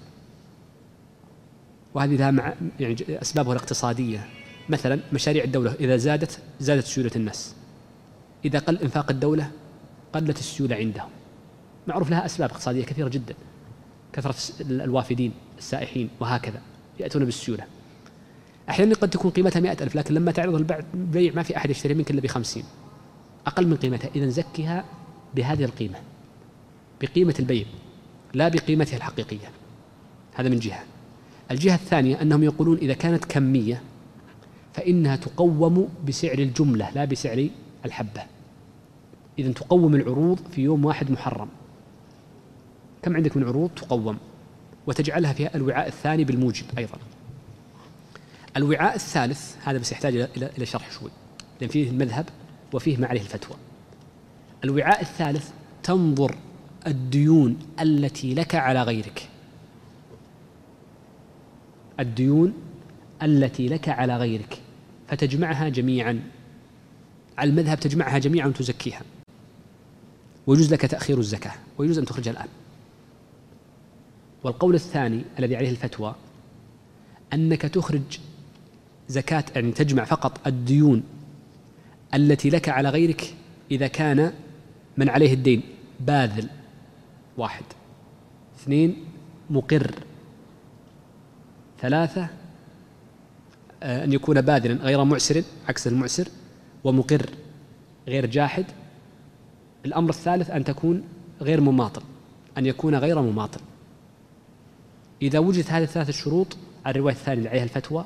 [SPEAKER 1] وهذه لها مع يعني أسبابها الاقتصادية. مثلا مشاريع الدولة إذا زادت زادت سيولة الناس، إذا قل إنفاق الدولة قلت السيولة عندهم. معروف لها أسباب اقتصادية كثيرة جدا، كثرة الوافدين السائحين وهكذا يأتون بالسيولة. أحيانا قد تكون قيمتها مئة ألف لكن لما تعرض البيع ما في أحد يشتري منك إلا بخمسين، أقل من قيمتها. إذن زكها بهذه القيمة، بقيمة البيع لا بقيمتها الحقيقية. هذا من جهة. الجهة الثانية أنهم يقولون إذا كانت كمية فإنها تقوم بسعر الجملة لا بسعر الحبة. إذن تقوم العروض في يوم واحد محرم. كم عندك من عروض تقوم وتجعلها في الوعاء الثاني بالموجب أيضا. الوعاء الثالث هذا بس يحتاج إلى إلى شرح شوي، لأن فيه المذهب وفيه ما عليه الفتوى. الوعاء الثالث تنظر الديون التي لك على غيرك، الديون التي لك على غيرك فتجمعها جميعا. على المذهب تجمعها جميعا وتزكيها، ويجوز لك تأخير الزكاة ويجوز أن تخرجها الآن. والقول الثاني الذي عليه الفتوى أنك تخرج زكاة، يعني تجمع فقط الديون التي لك على غيرك إذا كان من عليه الدين باذل واحد، اثنين مقر، ثلاثة أن يكون باذلا غير معسر عكس المعسر، ومقر غير جاحد. الأمر الثالث أن تكون غير مماطل، أن يكون غير مماطل. إذا وجدت هذه الثلاثة الشروط على الرواية الثانية اللي عليها الفتوى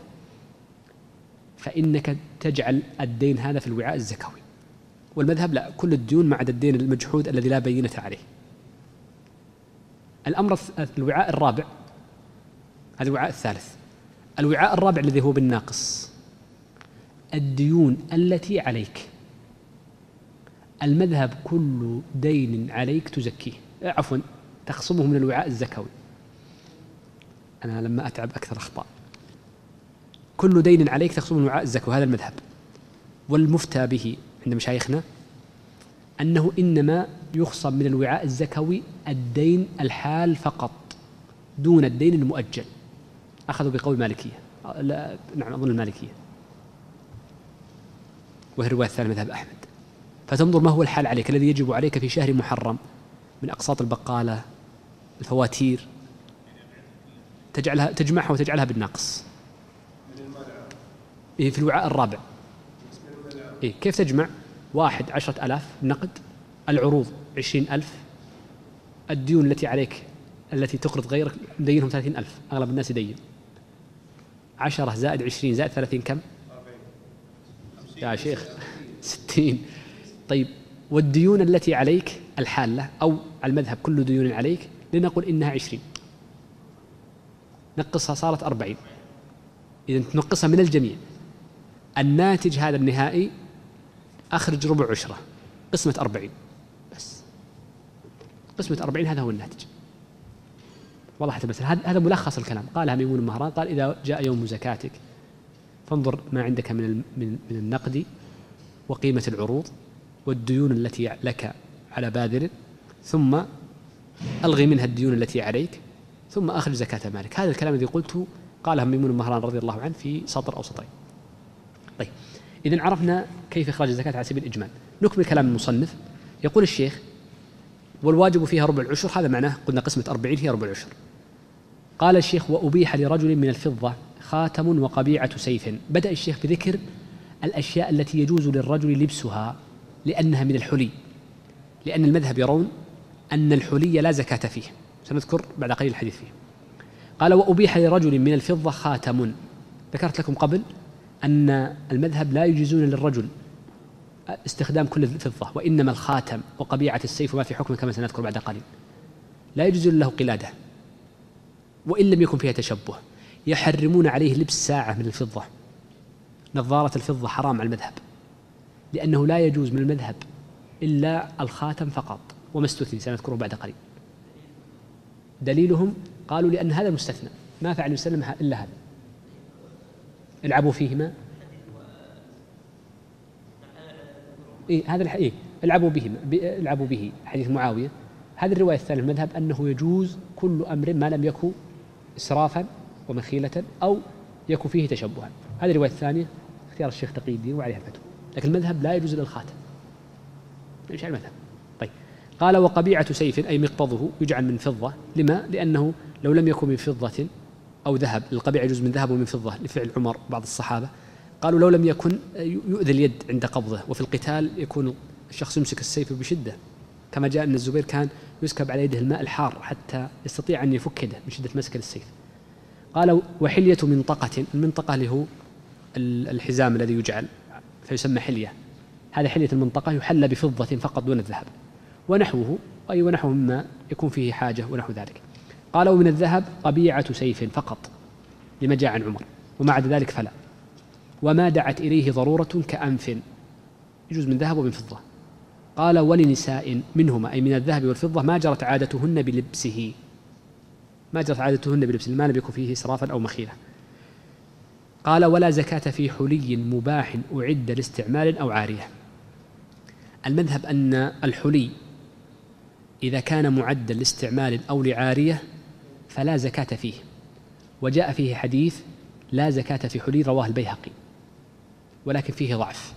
[SPEAKER 1] فإنك تجعل الدين هذا في الوعاء الزكوي. والمذهب لا، كل الديون ما عدا الدين المجحود الذي لا بينة عليه. الأمر الوعاء الرابع، هذا الوعاء الثالث. الوعاء الرابع الذي هو بالناقص، الديون التي عليك. المذهب كل دين عليك تزكيه، عفوا تخصمه من الوعاء الزكوي. أنا لما أتعب أكثر أخطاء. كل دين عليك تخصمه من الوعاء الزكوي، هذا المذهب. والمفتى به عند مشايخنا أنه إنما يخصم من الوعاء الزكوي الدين الحال فقط دون الدين المؤجل. أخذوا بقول المالكية، لا نعم أظن المالكية. وهي الرواية الثانية مذهب أحمد. فتنظر ما هو الحال عليك الذي يجب عليك في شهر محرم من أقساط البقالة، الفواتير، تجعلها تجمعها وتجعلها بالناقص. إيه في الوعاء الرابع. إيه كيف تجمع؟ واحد عشرة ألاف نقد، العروض عشرين ألف، الديون التي عليك التي تقرض غيرك مدينهم ثلاثين ألف، أغلب الناس يدين. عشرة زائد عشرين زائد ثلاثين كم؟ يا شيخ ستين. طيب والديون التي عليك الحالة أو المذهب كل ديون عليك لنقل إنها عشرين، نقصها صارت أربعين، إذا تنقصها من الجميع. الناتج هذا النهائي أخرج ربع عشرة، قسمة أربعين، بس قسمة أربعين هذا هو الناتج. وضحت المسألة. هذا ملخص الكلام. قالها ميمون المهران، قال إذا جاء يوم زكاتك فانظر ما عندك من من النقد وقيمة العروض والديون التي لك على باذل، ثم ألغي منها الديون التي عليك، ثم أخرج زكاة مالك. هذا الكلام الذي قلته قالها ميمون المهران رضي الله عنه في سطر أو سطرين. طيب إذن عرفنا كيف إخراج الزكاة على سبيل الإجمال. نكمل كلام المصنف. يقول الشيخ: والواجب فيها ربع العشر. هذا معناه قلنا قسمة أربعين هي ربع العشر. قال الشيخ: وأبيح لرجل من الفضة خاتم وقبيعة سيف. بدأ الشيخ بذكر الأشياء التي يجوز للرجل لبسها لأنها من الحلي، لأن المذهب يرون أن الحلي لا زكاة فيه، سنذكر بعد قليل الحديث فيه. قال: وأبيح لرجل من الفضة خاتم. ذكرت لكم قبل أن المذهب لا يجيزون للرجل استخدام كل الفضة، وإنما الخاتم وقبيعة السيف وما في حكمه كما سنذكر بعد قليل لا يجوز له قلادة وإن لم يكن فيها تشبه. يحرمون عليه لبس ساعة من الفضة. نظارة الفضة حرام على المذهب، لأنه لا يجوز من المذهب إلا الخاتم فقط وما استثني سنذكره بعد قليل. دليلهم قالوا لأن هذا مستثنى، ما فعل وسلم إلا هذا. العبوا فيهما، إيه هذا الح... إيه العبوا بهما ب... العبوا به حديث معاوية. هذه الرواية الثانية المذهب أنه يجوز كل أمر ما لم يكن إسرافا ومخيلة أو يكون فيه تشبها. هذه الرواية الثانية اختيار الشيخ تقي الدين وعليها الفتوى، لكن المذهب لا يجوز للخاتم. ايش المذهب؟ طيب قال: وقبيعة سيف أي مقبضه يجعل من فضة. لما؟ لأنه لو لم يكن من فضة أو ذهب، القبيعة يجوز من ذهب ومن فضة لفعل عمر بعض الصحابة. قالوا لو لم يكن يؤذي اليد عند قبضه، وفي القتال يكون الشخص يمسك السيف بشدة، كما جاء أن الزبير كان يسكب على يده الماء الحار حتى يستطيع أن يفك يده من شدة مسك السيف. قال: وحلية منطقة. المنطقة اللي هو الحزام الذي يجعل فيسمى حلية، هذا حلية المنطقة يحلى بفضة فقط دون الذهب، ونحوه أي ونحوه مما يكون فيه حاجة ونحو ذلك. قال: ومن الذهب قبيعة سيف فقط لما جاء عن عمر، وما عدا ذلك فلا. وما دعت إليه ضرورة كأنف، يجوز من ذهب ومن فضة. قال: ولنساء منهما أي من الذهب والفضة ما جرت عادتهن بلبسه، ما جرت عادتهن بلبسه ما لم يكن فيه إسرافا أو مخيلة. قال: ولا زكاة في حلي مباح أعد لاستعمال أو عارية. المذهب أن الحلي إذا كان معدا لاستعمال أو لعارية فلا زكاة فيه، وجاء فيه حديث لا زكاة في حلي رواه البيهقي ولكن فيه ضعف.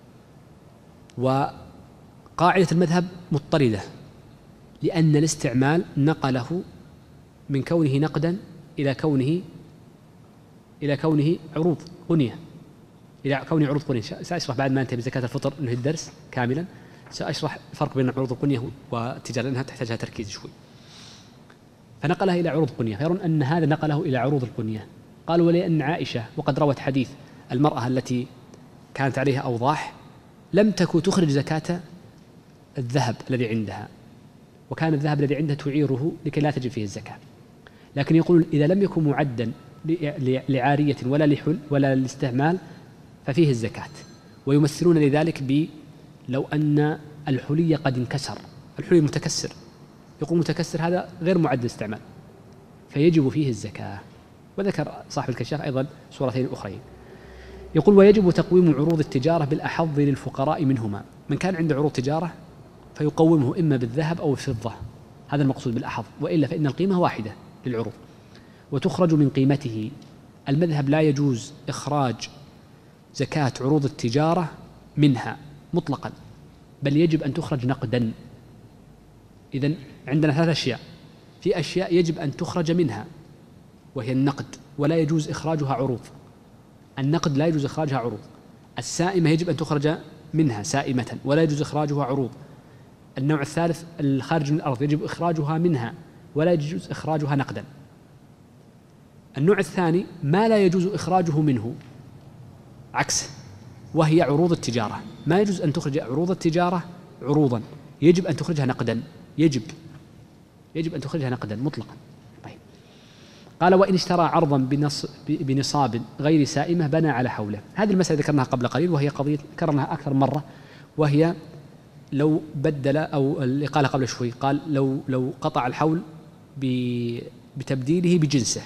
[SPEAKER 1] وقاعدة المذهب مضطردة، لأن الاستعمال نقله من كونه نقدا إلى كونه إلى كونه عروض قنية، إلى كونه عروض قنية. سأشرح بعد ما أنتهي بزكاة الفطر أنه الدرس كاملا، سأشرح الفرق بين عروض القنية والتجارة لأنها تحتاجها تركيز شوي. فنقلها إلى عروض قنية، فيرون أن هذا نقله إلى عروض القنية. قالوا: ولأن عائشة وقد روت حديث المرأة التي كانت عليها أوضاح لم تكن تخرج زكاة الذهب الذي عندها، وكان الذهب الذي عندها تعيره لكي لا تجب فيه الزكاة. لكن يقولون إذا لم يكن معدا لعارية ولا لحل ولا لاستعمال ففيه الزكاة. ويمثلون لذلك ب لو أن الحلي قد انكسر، الحلي متكسر، يقول متكسر هذا غير معد للاستعمال فيجب فيه الزكاة. وذكر صاحب الكشاف أيضا صورتين أخرين. يقول: ويجب تقويم عروض التجارة بالأحظ للفقراء منهما. من كان عنده عروض تجارة فيقومه إما بالذهب أو الفضة، هذا المقصود بالأحظ، وإلا فإن القيمة واحدة للعروض وتخرج من قيمته. المذهب لا يجوز إخراج زكاة عروض التجارة منها مطلقا، بل يجب أن تخرج نقدا. إذن عندنا ثلاث أشياء، في أشياء يجب أن تخرج منها وهي النقد، ولا يجوز إخراجها عروض. النقد لا يجوز إخراجها عروض. السائمة يجب أن تخرج منها سائمة ولا يجوز إخراجها عروض. النوع الثالث الخارج من الأرض يجب إخراجها منها ولا يجوز إخراجها نقدا. النوع الثاني ما لا يجوز إخراجه منه عكسه، وهي عروض التجارة. ما يجوز أن تخرج عروض التجارة عروضا، يجب أن تخرجها نقدا. يجب يجب أن تخرجها نقدا مطلقا. طيب. قال وإن اشترى عرضا بنص بنصاب غير سائمة بنى على حوله. هذه المسألة ذكرناها قبل قليل، وهي قضية كررناها أكثر مرة، وهي لو بدل، أو اللي قالها قبل شوي، قال لو لو قطع الحول بتبديله بجنسه.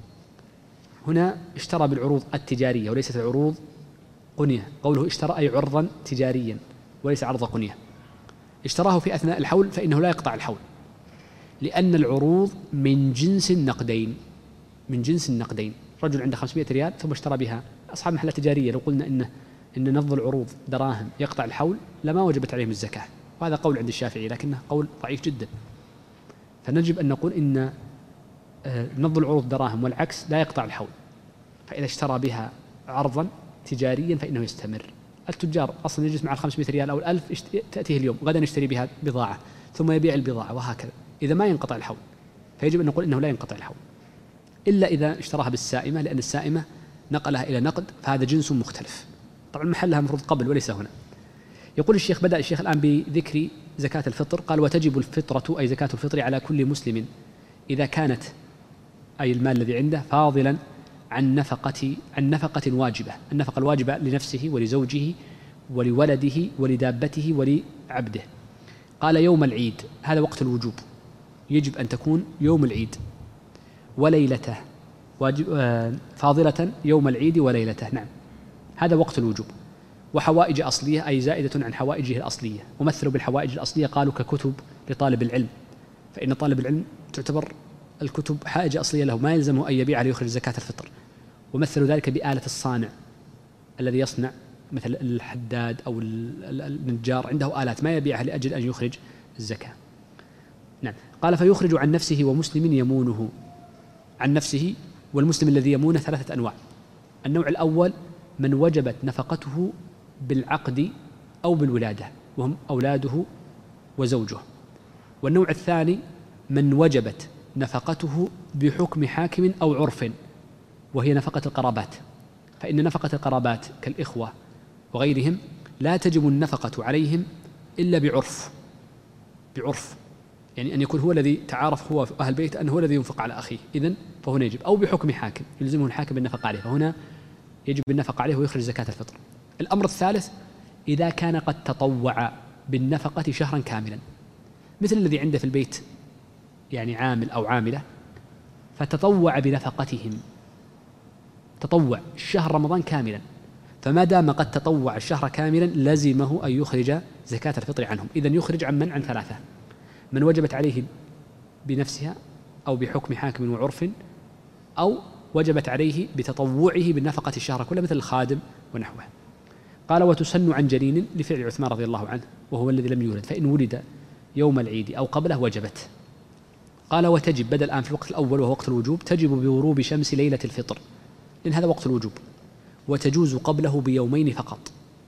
[SPEAKER 1] هنا اشترى بالعروض التجارية وليست العروض قنية. قوله اشترى أي عرضا تجاريا وليس عرض قنية. اشتراه في أثناء الحول فإنه لا يقطع الحول، لأن العروض من جنس النقدين. من جنس النقدين. رجل عنده خمسمائة ريال ثم اشترى بها. أصحاب محلات تجارية لو قلنا إن إن نفض العروض دراهم يقطع الحول لما وجبت عليهم الزكاة، وهذا قول عند الشافعي لكنه قول ضعيف جدا. فنجب أن نقول إن نفض العروض دراهم والعكس لا يقطع الحول. فإذا اشترى بها عرضا تجاريا فإنه يستمر. التجار أصلا يجلس مع الخمسمائة ريال أو الألف، تأتيه اليوم غدا يشتري بها بضاعة ثم يبيع البضاعة وهكذا، إذا ما ينقطع الحول. فيجب أن نقول إنه لا ينقطع الحول إلا إذا اشتراها بالسائمة، لأن السائمة نقلها إلى نقد، فهذا جنس مختلف. طبعا محلها مفروض قبل وليس هنا. يقول الشيخ، بدأ الشيخ الآن بذكر زكاة الفطر. قال وتجب الفطرة أي زكاة الفطر على كل مسلم إذا كانت أي المال الذي عنده فاضلا عن نفقة عن نفقة واجبة. النفقة الواجبة لنفسه ولزوجه ولولده ولدابته ولعبده. قال يوم العيد، هذا وقت الوجوب، يجب أن تكون يوم العيد وليلته، واجب فاضلة يوم العيد وليلته. نعم، هذا وقت الوجوب. وحوائج أصلية أي زائدة عن حوائجه الأصلية. ومثلوا بالحوائج الأصلية قالوا ككتب لطالب العلم، فإن طالب العلم تعتبر الكتب حاجة أصلية له، ما يلزمه أن يبيعها ليخرج زكاة الفطر. ومثلوا ذلك بآلة الصانع الذي يصنع، مثل الحداد أو النجار عنده آلات ما يبيعها لأجل أن يخرج الزكاة. نعم. قال فيخرج عن نفسه ومسلم يمونه. عن نفسه والمسلم الذي يمونه ثلاثة أنواع. النوع الأول من وجبت نفقته بالعقد أو بالولادة وهم أولاده وزوجه. والنوع الثاني من وجبت نفقته بحكم حاكم أو عرف، وهي نفقة القرابات. فإن نفقة القرابات كالإخوة وغيرهم لا تجب النفقة عليهم إلا بعرف بعرف يعني أن يكون هو الذي تعارف هو أهل البيت أنه هو الذي ينفق على أخيه، إذن فهنا يجب، أو بحكم حاكم يلزمه الحاكم بالنفقة عليه، فهنا يجب النفقة عليه ويخرج زكاة الفطر. الأمر الثالث إذا كان قد تطوع بالنفقة شهرا كاملا، مثل الذي عنده في البيت يعني عامل أو عاملة فتطوع بنفقتهم، تطوع شهر رمضان كاملا، فما دام قد تطوع الشهر كاملا لزمه أن يخرج زكاة الفطر عنهم. إذن يخرج عن من؟ عن ثلاثة: من وجبت عليه بنفسها أو بحكم حاكم وعرف، أو وجبت عليه بتطوعه بالنفقة الشهر كله مثل الخادم ونحوه. قال وتسن عن جنين لفعل عثمان رضي الله عنه وهو الذي لم يولد، فإن ولد يوم العيد أو قبله وجبت. قال وتجب، بدأ الآن في الوقت الأول وهو وقت الوجوب، تجب بغروب شمس ليلة الفطر لأن هذا وقت الوجوب، وتجوز قبله بيومين فقط.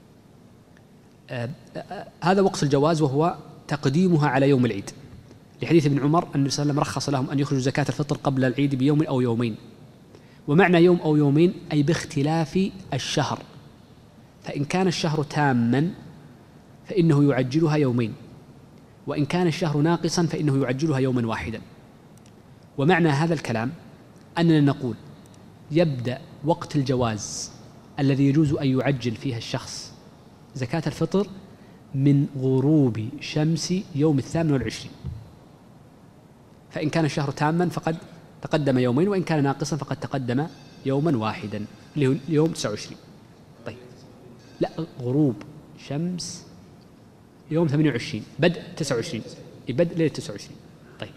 [SPEAKER 1] آه آه هذا وقت الجواز وهو تقديمها على يوم العيد، لحديث ابن عمر أن النبي صلى الله عليه وسلم رخص لهم أن يخرجوا زكاة الفطر قبل العيد بيوم أو يومين. ومعنى يوم أو يومين أي باختلاف الشهر، فإن كان الشهر تاما فإنه يعجلها يومين، وإن كان الشهر ناقصا فإنه يعجلها يوما واحدا. ومعنى هذا الكلام أننا نقول يبدأ وقت الجواز الذي يجوز أن يعجل فيها الشخص زكاة الفطر من غروب شمس يوم الثامن والعشرين، فإن كان الشهر تاما فقد تقدم يومين، وإن كان ناقصا فقد تقدم يوما واحدا اللي هو اليوم تسعة وعشرين. طيب لا، غروب شمس يوم ثمانية وعشرين، بدء تسعة وعشرين، بدء ليلة تسعة وعشرين. طيب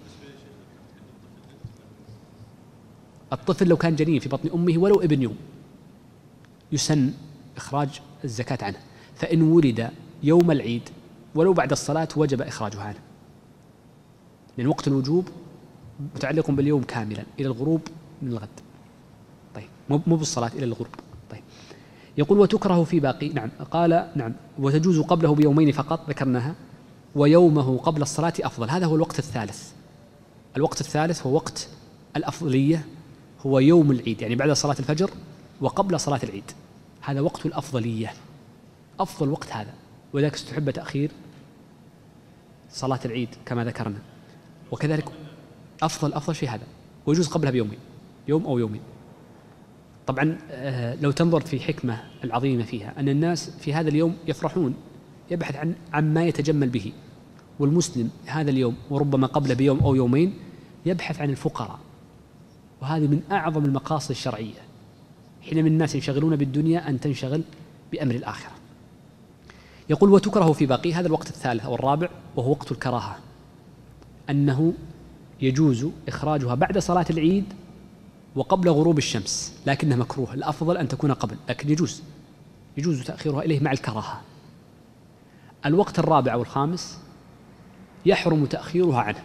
[SPEAKER 1] الطفل لو كان جنين في بطن أمه ولو ابن يوم يسن إخراج الزكاة عنه، فإن ولد يوم العيد ولو بعد الصلاة وجب إخراجها عنه، لأن وقت الوجوب متعلق باليوم كاملا إلى الغروب من الغد. طيب مو بالصلاة إلى الغروب. طيب يقول وتكره في باقي. نعم قال نعم وتجوز قبله بيومين فقط ذكرناها، ويومه قبل الصلاة أفضل. هذا هو الوقت الثالث. الوقت الثالث هو وقت الأفضلية، هو يوم العيد يعني بعد صلاة الفجر وقبل صلاة العيد، هذا وقت الأفضلية، أفضل وقت هذا، وذلك استحب تأخير صلاة العيد كما ذكرنا. وكذلك أفضل أفضل شيء هذا، ويجوز قبلها بيومين، يوم أو يومين. طبعا لو تنظر في حكمة العظيمة فيها أن الناس في هذا اليوم يفرحون، يبحث عن عن ما يتجمل به، والمسلم هذا اليوم وربما قبله بيوم أو يومين يبحث عن الفقراء، وهذه من أعظم المقاصد الشرعية. حين من الناس ينشغلون بالدنيا أن تنشغل بأمر الآخرة. يقول وتكره في باقي. هذا الوقت الثالث أو الرابع وهو وقت الكراهة، أنه يجوز إخراجها بعد صلاة العيد وقبل غروب الشمس، لكنها مكروه، الأفضل أن تكون قبل، لكن يجوز يجوز تأخيرها إليه مع الكراهة. الوقت الرابع والخامس يحرم تأخيرها عنه،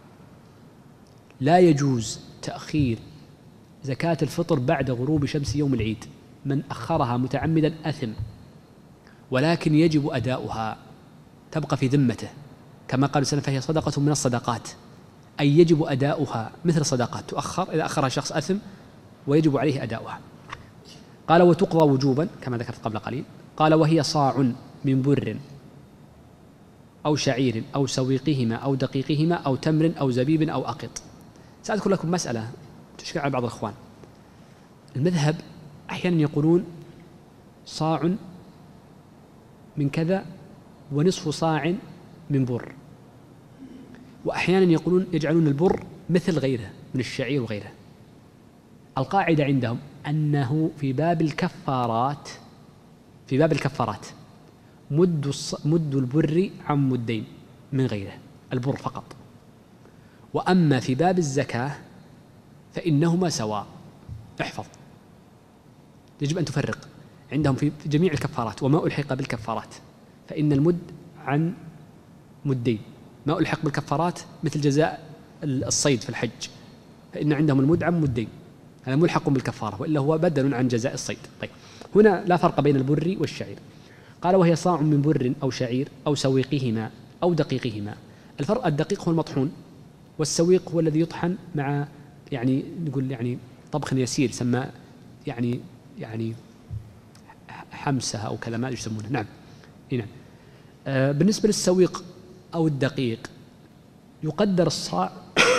[SPEAKER 1] لا يجوز تأخير زكاة الفطر بعد غروب شمس يوم العيد، من أخرها متعمدا أثم، ولكن يجب أداؤها، تبقى في ذمته، كما قال سلف فهي صدقة من الصدقات، أي يجب أداؤها مثل الصدقات، تؤخر إذا أخرها شخص أثم ويجب عليه أداؤها. قال وتقضى وجوبا كما ذكرت قبل قليل. قال وهي صاع من بر أو شعير أو سويقهما أو دقيقهما أو تمر أو زبيب أو أقط. سأذكر لكم مسألة تشكل على بعض الإخوان. المذهب أحيانا يقولون صاع من كذا ونصف صاع من بر، وأحيانا يقولون يجعلون البر مثل غيره من الشعير وغيره. القاعدة عندهم أنه في باب الكفارات في باب الكفارات مد مد البر عن مدين من غيره، البر فقط. وأما في باب الزكاة فإنهما سواء. احفظ، يجب أن تفرق عندهم في جميع الكفارات. وما ألحق بالكفارات فإن المد عن مدين، ما ألحق بالكفارات مثل جزاء الصيد في الحج، فإن عندهم المد عن مدين، هذا ملحق بالكفارة، وإلا هو بدل عن جزاء الصيد. طيب هنا لا فرق بين البر والشعير. قال وهي صاع من بر أو شعير أو سويقهما أو دقيقهما. الفرق الدقيق هو المطحون، والسويق هو الذي يطحن مع يعني نقول يعني طبخ يسير يسمى يعني يعني حمسة أو كذا ما يسمونه. نعم نعم. آه بالنسبة للسويق أو الدقيق يقدر الصاع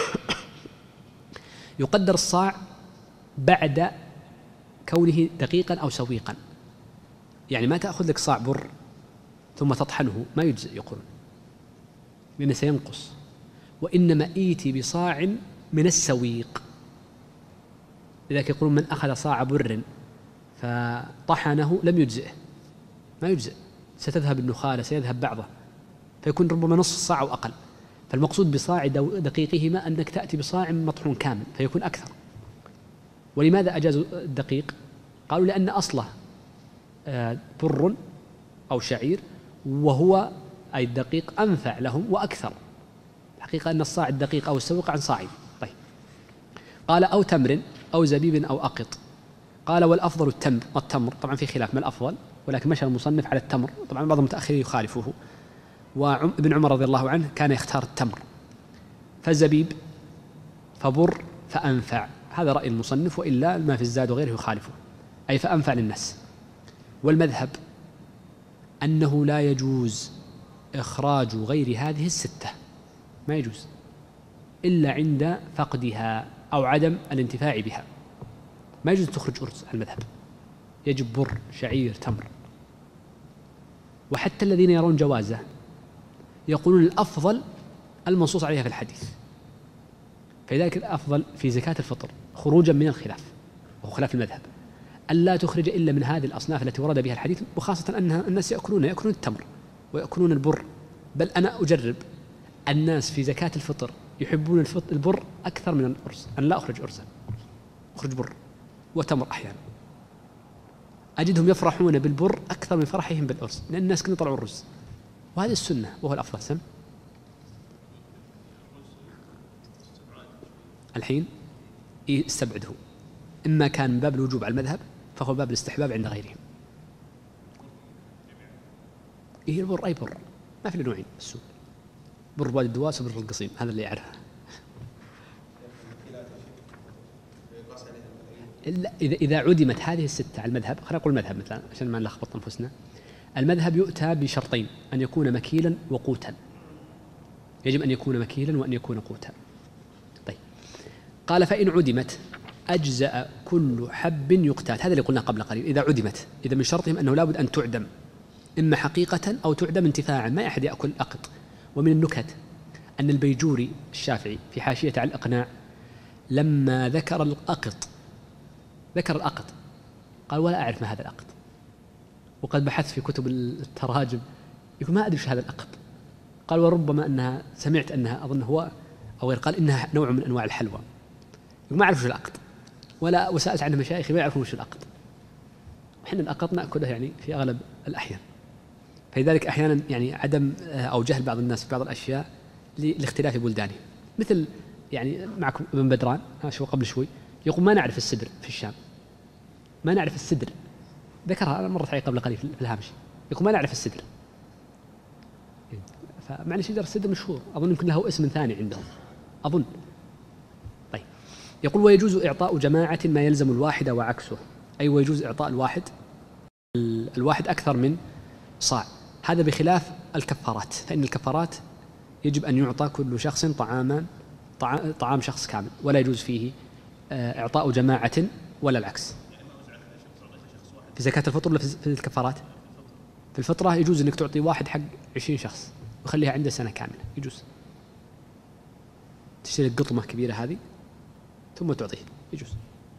[SPEAKER 1] يقدر الصاع بعد كونه دقيقا أو سويقا، يعني ما تأخذ لك صاع بر ثم تطحنه، ما يجزئ يقولون لأنه سينقص، وإنما إيتي بصاع من السويق. لذلك يقولون من أخذ صاع بر فطحنه لم يجزئه، ما يجزئ، ستذهب النخالة، سيذهب بعضه، فيكون ربما نصف الصاع أو أقل. فالمقصود بصاع دقيقهما أنك تأتي بصاع مطحون كامل فيكون أكثر. ولماذا أجازوا الدقيق؟ قالوا لأن أصله بر أو شعير، وهو أي الدقيق أنفع لهم وأكثر. الحقيقة أن الصاع الدقيق أو السوق عن صاعين. طيب قال أو تمر أو زبيب أو أقط. قال والأفضل التمر التمر طبعا في خلاف ما الأفضل، ولكن مشى المصنف على التمر، طبعا بعض المتأخرين يخالفه، وابن عمر رضي الله عنه كان يختار التمر، فالزبيب فبر فأنفع. هذا رأي المصنف، وإلا ما في الزاد وغيره يخالفه، أي فأنفع للناس. والمذهب أنه لا يجوز إخراج غير هذه الستة، ما يجوز إلا عند فقدها أو عدم الانتفاع بها، ما يجوز تخرج أرز على المذهب، يجب بر شعير تمر. وحتى الذين يرون جوازه يقولون الأفضل المنصوص عليها في الحديث، فلذلك الأفضل في زكاة الفطر خروجا من الخلاف وهو خلاف المذهب ألا تخرج إلا من هذه الأصناف التي ورد بها الحديث، وخاصة أن الناس يأكلون يأكلون التمر ويأكلون البر. بل أنا أجرب الناس في زكاة الفطر يحبون البر أكثر من الأرز، أنا لا أخرج أرزا، أخرج بر وتمر أحيانا. أجدهم يفرحون بالبر أكثر من فرحهم بالأرز، لأن الناس كانوا يطلعوا الرز، وهذه السنة وهو الأفضل. سم الحين استبعده، إما كان من باب الوجوب على المذهب فهو باب الاستحباب عند غيرهم. إيه البر أي بر، ما في نوعين السوق، بر وادي الدواس وبر القصيم، هذا اللي يعرفه. إذا إذا عدمت هذه الستة على المذهب، خلينا نقول المذهب مثلا عشان ما نلخبط أنفسنا، المذهب يؤتى بشرطين: أن يكون مكيلا وقوتا، يجب أن يكون مكيلا وأن يكون قوتا. طيب، قال فإن عدمت أجزأ كل حب يقتات، هذا اللي قلنا قبل قليل. إذا عدمت، إذا من شرطهم أنه لابد أن تعدم إما حقيقة أو تعدم انتفاعا، ما أحد يأكل أقط. ومن النكت أن البيجوري الشافعي في حاشية على الإقناع لما ذكر الأقط ذكر الأقط قال: ولا أعرف ما هذا الأقط، وقد بحثت في كتب التراجم يقول ما أدري وش هذا الأقط. قال: وربما أنها سمعت أنها أظن هو أو غير، قال إنها نوع من أنواع الحلوى. يقول ما أعرف وش الأقط، ولا وسألت عنه مشايخي ما يعرفون وش الأقط. وحنا الأقط نأكله يعني في أغلب الأحيان، فلذلك أحيانا يعني عدم أو جهل بعض الناس في بعض الأشياء لاختلاف بلدانهم. مثل يعني معكم ابن بدران شو قبل شوي يقول ما نعرف السدر في الشام، ما نعرف السدر، ذكرها مرت علي قبل قليل في الهامش، يقول ما نعرف السدر. فمعنى شجر السدر مشهور، أظن يمكن له اسم ثاني عندهم أظن. طيب، يقول: ويجوز إعطاء جماعة ما يلزم الواحد وعكسه، أي ويجوز إعطاء الواحد الواحد أكثر من صاع، هذا بخلاف الكفارات، فإن الكفارات يجب أن يعطى كل شخص طعاما طعام شخص كامل، ولا يجوز فيه إعطاء جماعة ولا العكس. في زكاة الفطر ولا في الكفارات؟ في الفطرة يجوز أنك تعطي واحد حق عشرين شخص وخليها عنده سنة كاملة، يجوز تشتري قطمة كبيرة هذه ثم تعطيه، يجوز.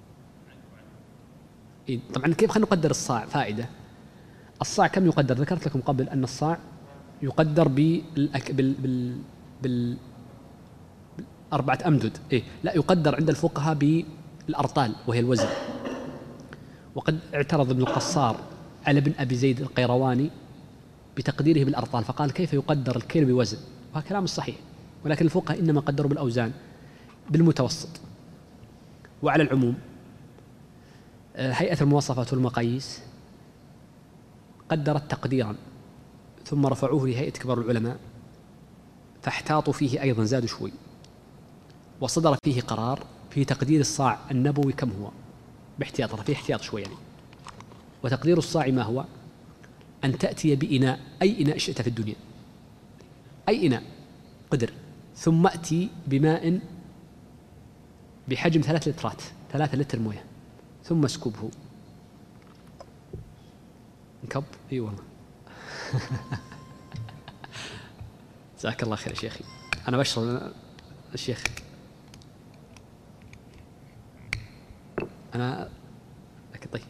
[SPEAKER 1] إيه طبعا كيف خلينا نقدر الصاع؟ فائدة، الصاع كم يقدر؟ ذكرت لكم قبل أن الصاع يقدر بالأك... بال... بال... بال... أربعة أمدد. إيه لا، يقدر عند الفقهاء بالأرطال وهي الوزن. وقد اعترض ابن القصار على ابن أبي زيد القيرواني بتقديره بالأرطال، فقال: كيف يقدر الكيل بوزن؟ وهذا كلام صحيح، ولكن الفقهاء إنما قدروا بالأوزان بالمتوسط. وعلى العموم هيئة المواصفات والمقاييس قدرت تقديرا ثم رفعوه لهيئة كبار العلماء فاحتاطوا فيه أيضا، زادوا شوي، وصدر فيه قرار في تقدير الصاع النبوي كم هو باحتياط، فيه احتياط شوي يعني. وتقدير الصاع ما هو؟ أن تأتي بإناء، أي إناء شئت في الدنيا، أي إناء قدر، ثم أتي بماء بحجم ثلاث لترات، ثلاثة لتر موية، ثم اسكبه. نكب؟ اي والله. جزاك الله خير يا شيخي، أنا بشرب الشيخ، أنا طيب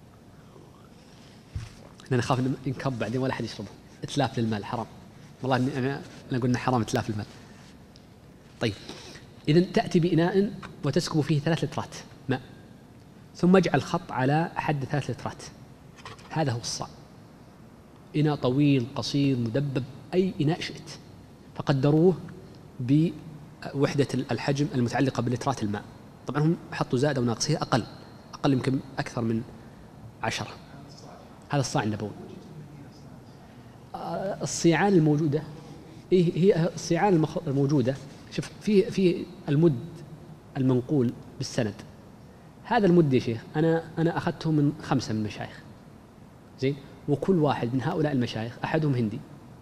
[SPEAKER 1] أنا أخاف إن ينكب بعدين ولا أحد يشربه، إتلاف للمال حرام، والله إني أنا أنا قلنا حرام إتلاف المال. طيب، إذن تأتي بإناء وتسكب فيه ثلاث لترات ماء، ثم اجعل خط على حد ثلاث لترات، هذا هو الصاع. إناء طويل قصير مدبب، أي إناء شئت، فقدروه بوحدة الحجم المتعلقة بلترات الماء. طبعا هم حطوا زائد أو ناقص، هي أقل أقل يمكن أكثر من عشرة. هذا الصاع النبوي. الصيعان الموجودة إيه هي الصيعان الموجودة؟ شوف، في في المد المنقول بالسند، هذا المد يا شيخ أنا أنا أخذته من خمسة من المشايخ، زين، وكل واحد من هؤلاء المشايخ أحدهم هندي،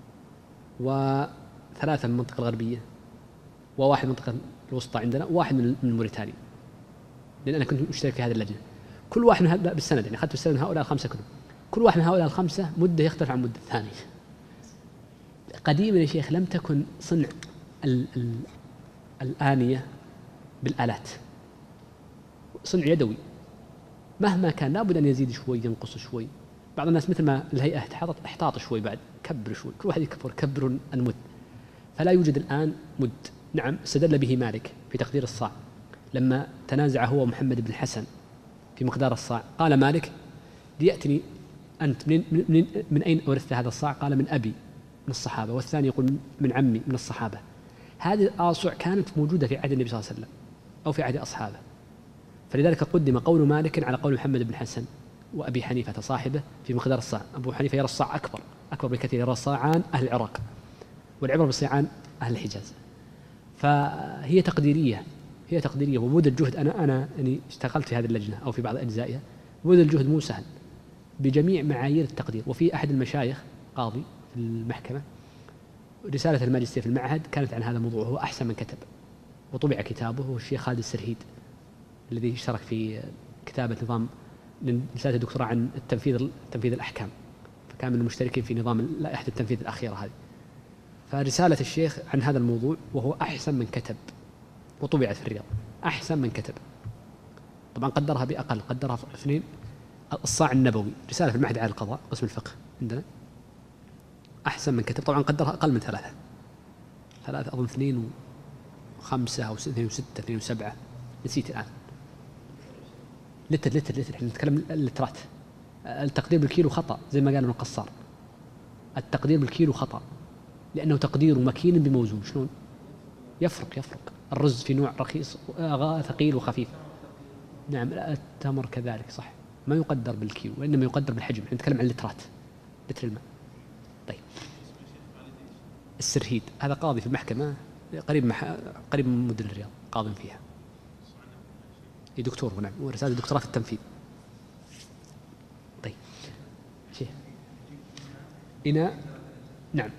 [SPEAKER 1] وثلاثة من المنطقة الغربية، وواحد من المنطقة الوسطى عندنا، وواحد من موريتانيا، لأن أنا كنت مشترك في هذه اللجنة. كل واحد من هؤلاء بالسند، يعني أخذت بالسند من هؤلاء الخمسة كلهم، كل واحد من هؤلاء الخمسة مدة يختلف عن مدة الثاني. قديما يا شيخ لم تكن صنع ال ال الآنية بالآلات، صنع يدوي، مهما كان لابد أن يزيد شوي ينقص شوي. بعض الناس مثل ما الهيئة احتاط احتاط شوي، بعد كبر شوي، كل واحد يكبر كبر المد، فلا يوجد الآن مد. نعم، استدل به مالك في تقدير الصاع لما تنازع هو ومحمد بن الحسن في مقدار الصاع، قال مالك ليأتني أنت من, من, من أين أورثت هذا الصاع؟ قال من أبي من الصحابة، والثاني يقول من عمي من الصحابة. هذه الآصع كانت موجودة في عهد النبي صلى الله عليه وسلم أو في عهد أصحابه، فلذلك قدم قول مالك على قول محمد بن حسن وأبي حنيفة صاحبه في مقدار الصاع. أبو حنيفة يرى الصاع أكبر أكبر بكثير، يرى صاعان أهل العراق، والعبرة بصاعان أهل الحجاز. فهي تقديرية، هي تقديرية وبذل الجهد. أنا أنا يعني اشتغلت في هذه اللجنة أو في بعض أجزائها، بذل الجهد مو سهل بجميع معايير التقدير. وفي أحد المشايخ قاضي في المحكمة رسالة الماجستير في المعهد كانت عن هذا الموضوع، هو أحسن من كتب وطبع كتابه، هو الشيخ خالد السرهيد الذي اشترك في كتابة نظام رسالة الدكتوراه عن التنفيذ تنفيذ الأحكام، فكان من المشتركين في نظام لائحة التنفيذ الأخيرة هذه. فرسالة الشيخ عن هذا الموضوع وهو أحسن من كتب وطبعت في الرياض، أحسن من كتب. طبعا قدرها بأقل، قدرها في اثنين. الصاع النبوي رسالة في المعهد على القضاء قسم الفقه عندنا، أحسن من كتب. طبعا قدرها أقل من ثلاثة ثلاثة أظن اثنين وخمسة أو اثنين وستة اثنين وسبعة، نسيت الآن. لتر لتر لتر احنا نتكلم اللترات. التقدير بالكيلو خطأ زي ما قال ابن القصار، التقدير بالكيلو خطأ لأنه تقدير مكين بموزون. شلون يفرق؟ يفرق الرز في نوع رخيص ثقيل وخفيف. نعم التمر كذلك صح، ما يقدر بالكيلو وإنما يقدر بالحجم. احنا نتكلم عن اللترات، لتر الماء. طيب السرهيد هذا قاضي في المحكمة قريب مح... قريب من مدن الرياض، قاضي فيها، هي دكتور. نعم ورسالة دكتوراه في التنفيذ. طيب شيء إناء، نعم،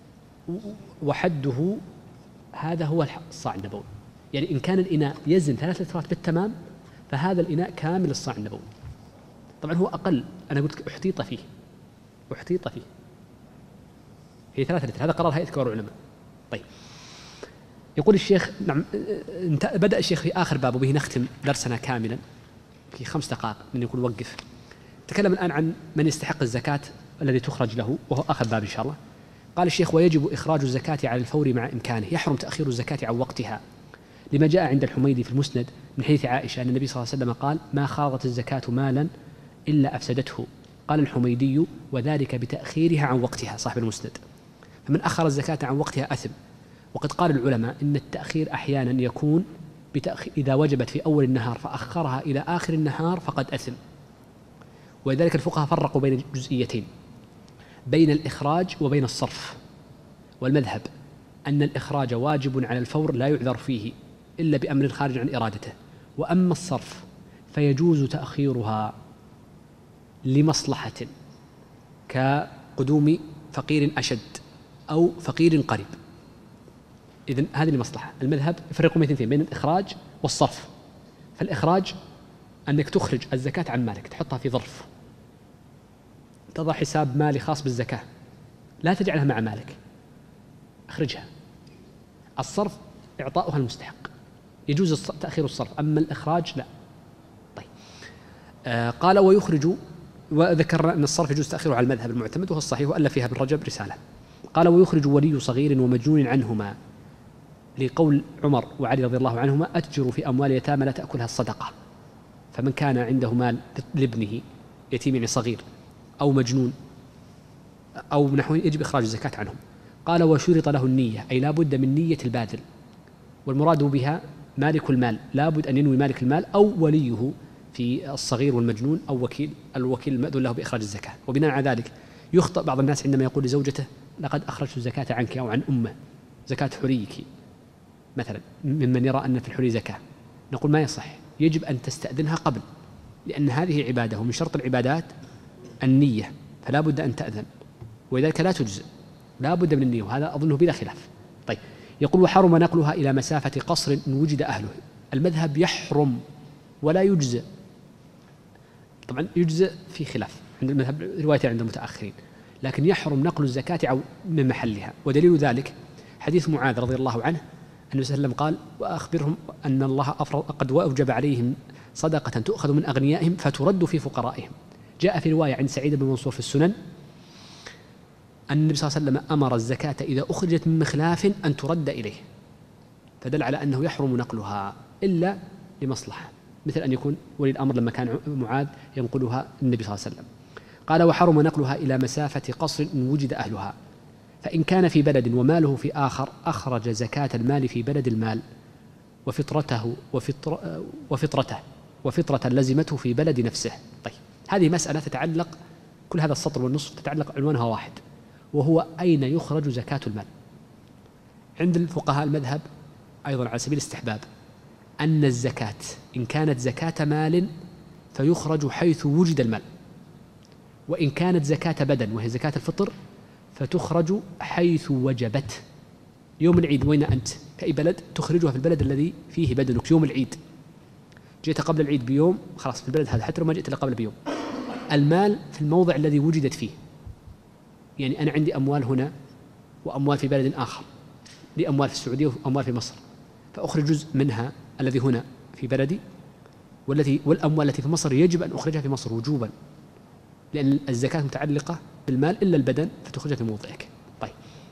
[SPEAKER 1] وحده هذا هو الصاع النبوي. يعني إن كان الإناء يزن ثلاث لترات بالتمام فهذا الإناء كامل الصاع النبوي. طبعا هو أقل، أنا قلت لك احتيط فيه احتيط فيه هي ثلاثة لتر، هذا قرار هيئة كبار العلماء. طيب يقول الشيخ، نعم بدأ الشيخ في آخر باب وبه نختم درسنا كاملا في خمس دقائق من يقول وقف. تكلم الآن عن من يستحق الزكاة الذي تخرج له، وهو آخر باب إن شاء الله. قال الشيخ ويجب إخراج الزكاة على الفور مع إمكانه، يحرم تأخير الزكاة عن وقتها لما جاء عند الحميدي في المسند من حديث عائشة أن النبي صلى الله عليه وسلم قال ما خاضت الزكاة مالا إلا أفسدته. قال الحميدي وذلك بتأخيرها عن وقتها صاحب المسند، فمن أخر الزكاة عن وقتها أثم. وقد قال العلماء إن التأخير أحيانا يكون بتأخير إذا وجبت في أول النهار فأخرها إلى آخر النهار فقد أثم. ولذلك الفقهاء فرقوا بين جزئيتين، بين الإخراج وبين الصرف. والمذهب أن الإخراج واجب على الفور لا يعذر فيه إلا بأمر خارج عن إرادته، وأما الصرف فيجوز تأخيرها لمصلحة كقدوم فقير أشد أو فقير قريب. إذن هذه المصلحة. المذهب يفرقون بين اثنين، بين الإخراج والصرف. فالإخراج أنك تخرج الزكاة عن مالك، تحطها في ظرف، تضع حساب مالي خاص بالزكاة، لا تجعلها مع مالك، أخرجها. الصرف إعطاؤها المستحق، يجوز تأخير الصرف، أما الإخراج لا. طيب آه قال ويخرج، وذكرنا أن الصرف يجوز تأخيره على المذهب المعتمد وهو الصحيح، وألف فيها ابن رجب رسالة. قال ويخرج ولي صغير ومجنون عنهما، لقول عمر وعلي رضي الله عنهما أتجروا في أموال يتامى لا تأكلها الصدقة. فمن كان عنده مال لابنه يتيم يعني صغير أو مجنون أو نحوه يجب إخراج الزكاة عنهم. قال وشرط له النية، أي لا بد من نية الباذل، والمراد بها مالك المال، لا بد أن ينوي مالك المال أو وليه في الصغير والمجنون أو وكيل الوكيل المأذون له بإخراج الزكاة. وبناء على ذلك يخطئ بعض الناس عندما يقول لزوجته لقد أخرجت الزكاة عنك أو عن أمه، زكاة حريك مثلا، ممن يرى أن في الحري زكاة. نقول ما يصح، يجب أن تستأذنها قبل، لأن هذه عبادة ومن شرط العبادات النية، فلا بد أن تأذن، ولذلك لا تجزئ، لا بد من النية، وهذا أظنه بلا خلاف. طيب يقول وحرم نقلها إلى مسافة قصر إن وجد أهله. المذهب يحرم ولا يجزئ، طبعا يجزئ في خلاف عند المذهب رواية عند المتأخرين، لكن يحرم نقل الزكاة من محلها. ودليل ذلك حديث معاذ رضي الله عنه أن النبي صلى الله عليه وسلم قال وأخبرهم أن الله أفرض قد وأوجب عليهم صدقة تؤخذ من أغنيائهم فترد في فقرائهم. جاء في رواية عند سعيد بن منصور في السنن أن النبي صلى الله عليه وسلم أمر الزكاة إذا أخرجت من مخلاف أن ترد إليه، فدل على أنه يحرم نقلها إلا لمصلحة. مثل أن يكون ولي الأمر لما كان معاذ ينقلها النبي صلى الله عليه وسلم. قال وحرم نقلها إلى مسافة قصر إن وجد أهلها، فإن كان في بلد وماله في آخر أخرج زكاة المال في بلد المال وفطرته وفطر وفطرته وفطرة لزمته في بلد نفسه. طيب هذه مسألة تتعلق، كل هذا السطر والنصف تتعلق عنوانها واحد، وهو أين يخرج زكاة المال. عند الفقهاء المذهب أيضا على سبيل الاستحباب أن الزكاة إن كانت زكاة مال فيخرج حيث وجد المال، وإن كانت زكاة بدن وهي زكاة الفطر فتخرج حيث وجبت. يوم العيد وين أنت؟ في أي بلد؟ تخرجها في البلد الذي فيه بدنك. يوم العيد جئت قبل العيد بيوم، خلاص في البلد هذا حتى لو ما جئت إلا قبل بيوم. المال في الموضع الذي وجدت فيه. يعني أنا عندي أموال هنا وأموال في بلد آخر، لي أموال في السعودية وأموال في مصر، فأخرج جزء منها الذي هنا في بلدي، والتي والأموال التي في مصر يجب أن أخرجها في مصر وجوبا، لأن الزكاة متعلقة بالمال إلا البدن فتخرجها في موضعك. طيب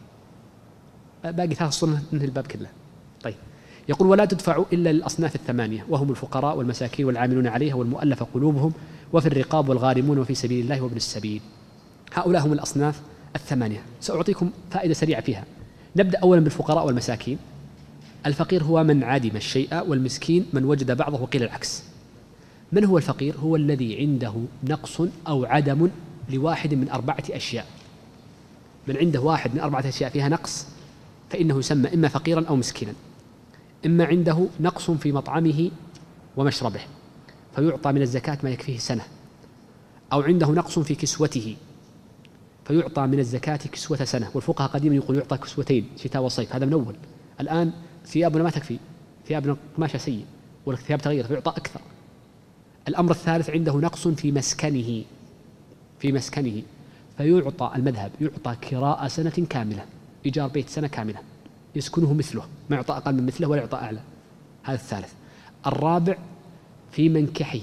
[SPEAKER 1] باقي ثلاث صور ننهي الباب كله. طيب يقول ولا تدفع إلا للأصناف الثمانية، وهم الفقراء والمساكين والعاملون عليها والمؤلف قلوبهم وفي الرقاب والغارمون وفي سبيل الله وابن السبيل. هؤلاء هم الأصناف الثمانية. سأعطيكم فائدة سريعة فيها. نبدأ أولا بالفقراء والمساكين. الفقير هو من عدم الشيء، والمسكين من وجد بعضه، وقيل العكس. من هو الفقير؟ هو الذي عنده نقص أو عدم لواحد من أربعة أشياء. من عنده واحد من أربعة أشياء فيها نقص فإنه يسمى إما فقيرا أو مسكينا. إما عنده نقص في مطعمه ومشربه فيعطى من الزكاة ما يكفيه سنة، أو عنده نقص في كسوته فيعطى من الزكاة كسوة سنة. والفقهاء قديما يقول يعطى كسوتين شتاء وصيف، هذا من أول. الآن ثيابنا ما تكفي، ثيابنا قماشة سيء والثياب تغير فيعطى أكثر. الأمر الثالث عنده نقص في مسكنه في مسكنه فيعطى، المذهب يعطى كراء سنة كاملة، إيجار بيت سنة كاملة يسكنه مثله، ما يعطى أقل من مثله ولا يعطى أعلى. هذا الثالث. الرابع في منكحه،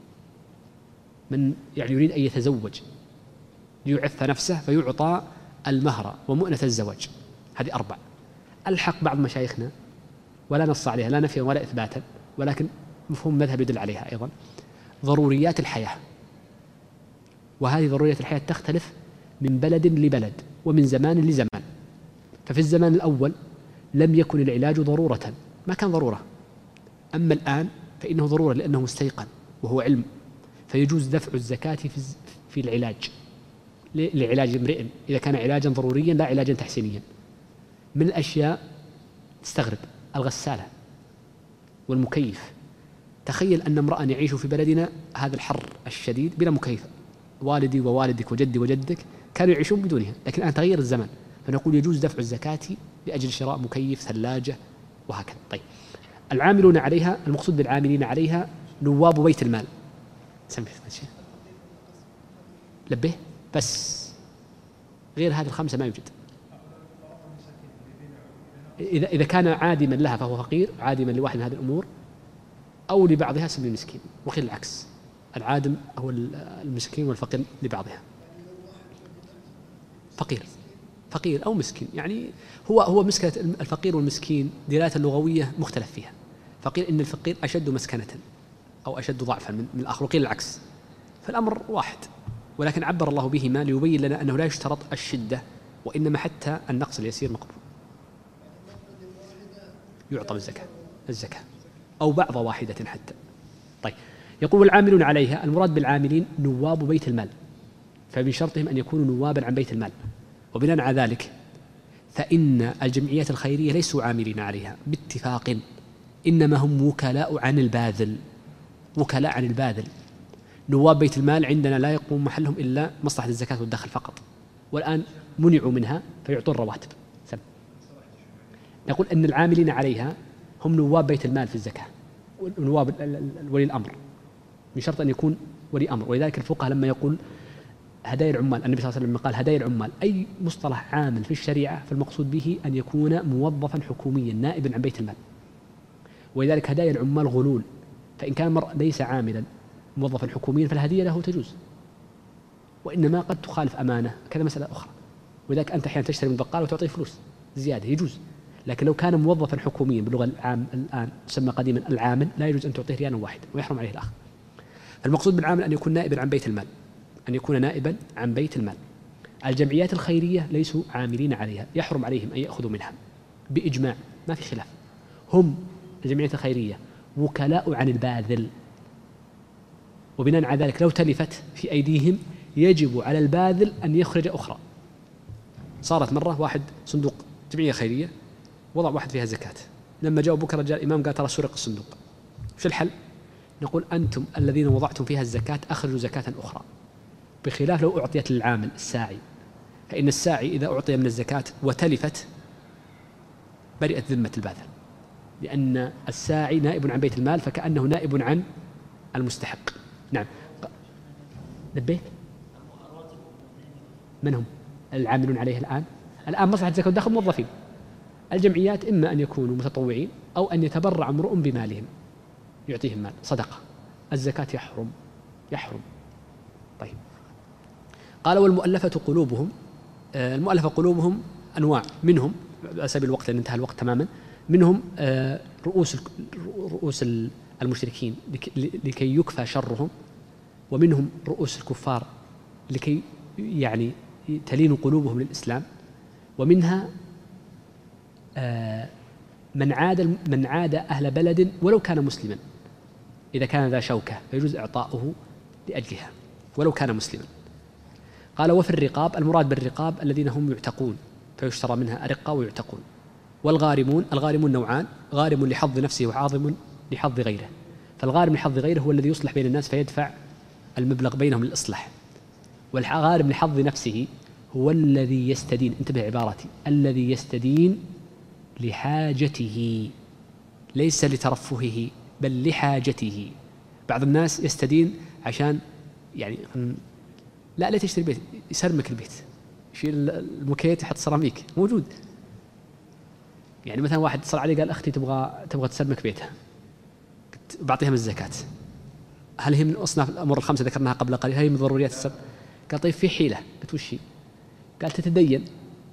[SPEAKER 1] من يعني يريد أن يتزوج ليعف نفسه فيعطى المهر ومؤنة الزواج. هذه أربع. ألحق بعض مشايخنا ولا نص عليها لا نفيا ولا إثباتا، ولكن مفهوم مذهب يدل عليها أيضا، ضروريات الحياة. وهذه ضروريات الحياة تختلف من بلد لبلد ومن زمان لزمان. ففي الزمان الأول لم يكن العلاج ضرورة، ما كان ضرورة. أما الآن فإنه ضرورة لأنه مستيقن وهو علم، فيجوز دفع الزكاة في العلاج لعلاج امرئ إذا كان علاجا ضروريا لا علاجا تحسينيا. من الأشياء تستغرب الغسالة والمكيف. تخيل أن امرأة يعيش في بلدنا هذا الحر الشديد بلا مكيف، والدي ووالدك وجدي وجدك كانوا يعيشون بدونها، لكن الآن تغير الزمن فنقول يجوز دفع الزكاة لأجل شراء مكيف، ثلاجة وهكذا. طيب العاملون عليها، المقصود بالعاملين عليها نواب بيت المال. سمي شيء لبه بس، غير هذه الخمسة ما يوجد. إذا إذا كان عادما لها فهو فقير، عادما لواحد من هذه الأمور، أو لبعضها سمي مسكين، وقيل العكس، العادم هو المسكين والفقير لبعضها. فقير فقير أو مسكين، يعني هو هو مسكنة الفقير والمسكين دلالة اللغوية مختلف فيها. فقير إن الفقير أشد مسكنة أو أشد ضعفا من الآخر، وقيل العكس، فالأمر واحد، ولكن عبر الله بهما ليبين لنا أنه لا يشترط الشدة وإنما حتى النقص اليسير مقبول. يعطى الزكاة الزكاة أو بعض واحدة حتى. طيب يقول والعاملون عليها، المراد بالعاملين نواب بيت المال، فمن شرطهم أن يكونوا نوابا عن بيت المال. وبناء على ذلك فإن الجمعيات الخيرية ليسوا عاملين عليها باتفاق، إنما هم وكلاء عن الباذل، وكلاء عن الباذل. نواب بيت المال عندنا لا يقوم محلهم إلا مصلحة الزكاة والدخل فقط، والآن منعوا منها فيعطون رواتب. سم. نقول أن العاملين عليها هم نواب بيت المال في الزكاة، ونواب ولي الأمر، من شرط أن يكون ولي أمر. ولذلك الفقهاء لما يقول هدايا العمال، النبي صلى الله عليه وسلم قال هدايا العمال أي مصطلح عامل في الشريعة فالمقصود به أن يكون موظفا حكوميا نائبا عن بيت المال. ولذلك هدايا العمال غلول، فإن كان المرء ليس عاملا موظفا حكوميا فالهدية له تجوز، وإنما قد تخالف أمانة كذا مسألة أخرى. ولذلك أنت أحيانا تشتري من البقال وتعطيه فلوس زيادة يجوز، لكن لو كان موظفا حكوميا باللغة العام الآن يسمى قديما العامل لا يجوز أن تعطيه ريالا واحدا ويحرم عليه الآخر. المقصود بالعامل أن يكون نائبا عن بيت المال، أن يكون نائبا عن بيت المال. الجمعيات الخيرية ليسوا عاملين عليها، يحرم عليهم أن يأخذوا منها بإجماع، ما في خلاف. هم الجمعيات الخيرية وكلاء عن الباذل، وبناء على ذلك لو تلفت في أيديهم يجب على الباذل أن يخرج أخرى. صارت مرة واحد صندوق جمعية خيرية وضع واحد فيها زكاة، لما جاء بكرة جاء الإمام قال ترى سرق الصندوق، وش الحل؟ نقول أنتم الذين وضعتم فيها الزكاة أخرجوا زكاة أخرى، بخلاف لو أعطيت للعامل الساعي، فإن الساعي إذا أعطي من الزكاة وتلفت برئت ذمة الباذل، لأن الساعي نائب عن بيت المال فكأنه نائب عن المستحق. نعم. نبيت من هم العاملون عليه الآن؟ الآن مصلحة زكاة دخل موظفين. الجمعيات إما أن يكونوا متطوعين أو أن يتبرع امرؤ بمالهم يعطيهم مال صدقة. الزكاة يحرم يحرم طيب. قال والمؤلفة قلوبهم. المؤلفة قلوبهم أنواع، منهم على سبيل الوقت لأن انتهى الوقت تماما، منهم رؤوس رؤوس المشركين لكي يكفى شرهم، ومنهم رؤوس الكفار لكي يعني تلين قلوبهم للإسلام، ومنها من عاد من عاد أهل بلد ولو كان مسلما، إذا كان ذا شوكة فيجوز إعطاؤه لأجلها ولو كان مسلما. قال وفي الرقاب، المراد بالرقاب الذين هم يعتقون فيشترى منها أرقة ويعتقون. والغارمون، الغارمون نوعان، غارم لحظ نفسه وعاظم لحظ غيره. فالغارم لحظ غيره هو الذي يصلح بين الناس فيدفع المبلغ بينهم للإصلاح، والغارم لحظ نفسه هو الذي يستدين، انتبه عبارتي، الذي يستدين لحاجته ليس لترفهه بل لحاجته. بعض الناس يستدين عشان يعني لا لا تشتري بيت، يسرمك البيت، يشيل الموكيت يحط سيراميك موجود. يعني مثلا واحد اتصل علي قال أختي تبغى تبغى تسرمك بيتها، بعطيها من الزكاة، هل هي من أصناف الأمور الخمسة ذكرناها قبل قليل، هل هي من ضروريات السرم؟ قال طيب في حيلة. قلت وش هي؟ قال تتدين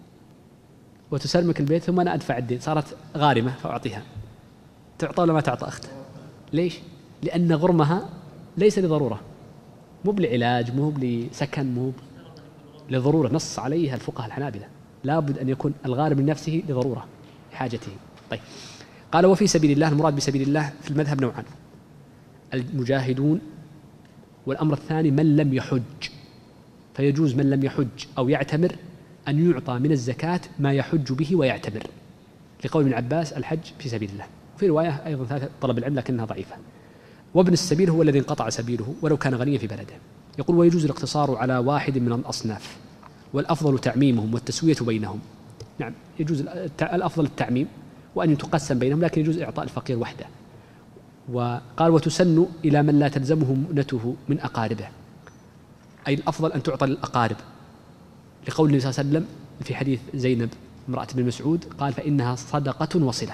[SPEAKER 1] وتسرمك البيت ثم أنا أدفع الدين، صارت غارمة فأعطيها. تعطى ولا ما تعطى أختها؟ ليش؟ لأن غرمها ليس لضرورة، مو بالعلاج، مو لسكن، مو لضرورة، نص عليها الفقهاء الحنابلة، لابد أن يكون الغارم لنفسه لضرورة لحاجته. طيب. قال وفي سبيل الله، المراد بسبيل الله في المذهب نوعان، المجاهدون، والأمر الثاني من لم يحج، فيجوز من لم يحج أو يعتمر أن يعطى من الزكاة ما يحج به ويعتمر، لقول ابن عباس الحج في سبيل الله. وفي رواية أيضا ثالثة طلب العلم لكنها ضعيفة. وابن السبيل هو الذي انقطع سبيله ولو كان غنيا في بلده. يقول ويجوز الاقتصار على واحد من الأصناف، والأفضل تعميمهم والتسوية بينهم. نعم يجوز الأفضل التعميم وأن يتقسم بينهم، لكن يجوز إعطاء الفقير وحده. وقال وتسن إلى من لا تلزمه مؤنته من أقاربه، أي الأفضل أن تعطى للأقارب، لقول النبي صلى الله عليه وسلم في حديث زينب امرأة ابن مسعود قال فإنها صدقة وصلة.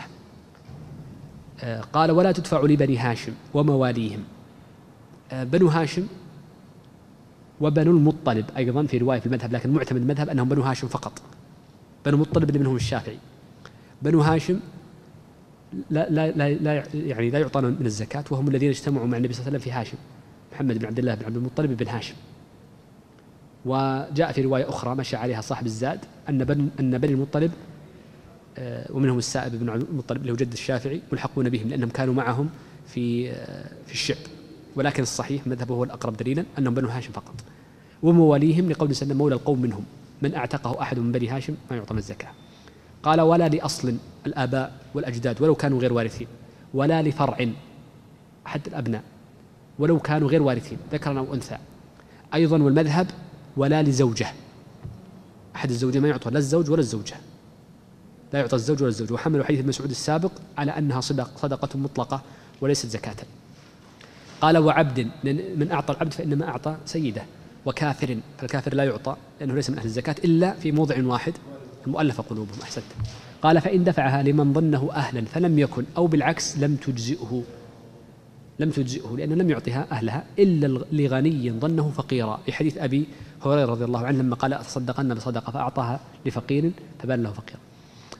[SPEAKER 1] قال ولا تدفع لبني هاشم ومواليهم. بنو هاشم وبنو المطلب أيضا في رواية في المذهب، لكن معتمد المذهب أنهم بنو هاشم فقط، بنو المطلب اللي منهم الشافعي. بنو هاشم لا, لا, لا, لا يعني لا يعطون من الزكاة، وهم الذين اجتمعوا مع النبي صلى الله عليه وسلم في هاشم، محمد بن عبد الله بن عبد المطلب بن هاشم. وجاء في رواية أخرى مشى عليها صاحب الزاد أن بن أن بني المطلب ومنهم السائب بن المطلب اللي هو جد الشافعي ملحقون بهم لأنهم كانوا معهم في في الشعب، ولكن الصحيح مذهبه هو الأقرب دليلا أنهم بنو هاشم فقط. ومواليهم لقول سنة مولى القوم منهم، من أعتقه أحد من بني هاشم ما يعطى من الزكاة. قال ولا لأصل الآباء والأجداد ولو كانوا غير وارثين، ولا لفرع أحد الأبناء ولو كانوا غير وارثين ذكرا أو أنثى. أيضا والمذهب ولا لزوجة، أحد الزوجين ما يعطى لا الزوج ولا الزوجة، لا يعطى الزوج ولا الزوج. وحملوا حديث ابن مسعود السابق على أنها صدق صدقة مطلقة وليست زكاة. قال وعبد، من أعطى العبد فإنما أعطى سيده. وكافر، فالكافر لا يعطى لأنه ليس من أهل الزكاة إلا في موضع واحد، المؤلفة قلوبهم. أحسنت. قال فإن دفعها لمن ظنه أهلا فلم يكن، أو بالعكس لم تجزئه، لم تجزئه لأنه لم يعطيها أهلها إلا لغني ظنه فقيرا، في حديث أبي هريرة رضي الله عنه لما قال أتصدقن بصدقة فأعطاها لفقير فبان له فقيرا.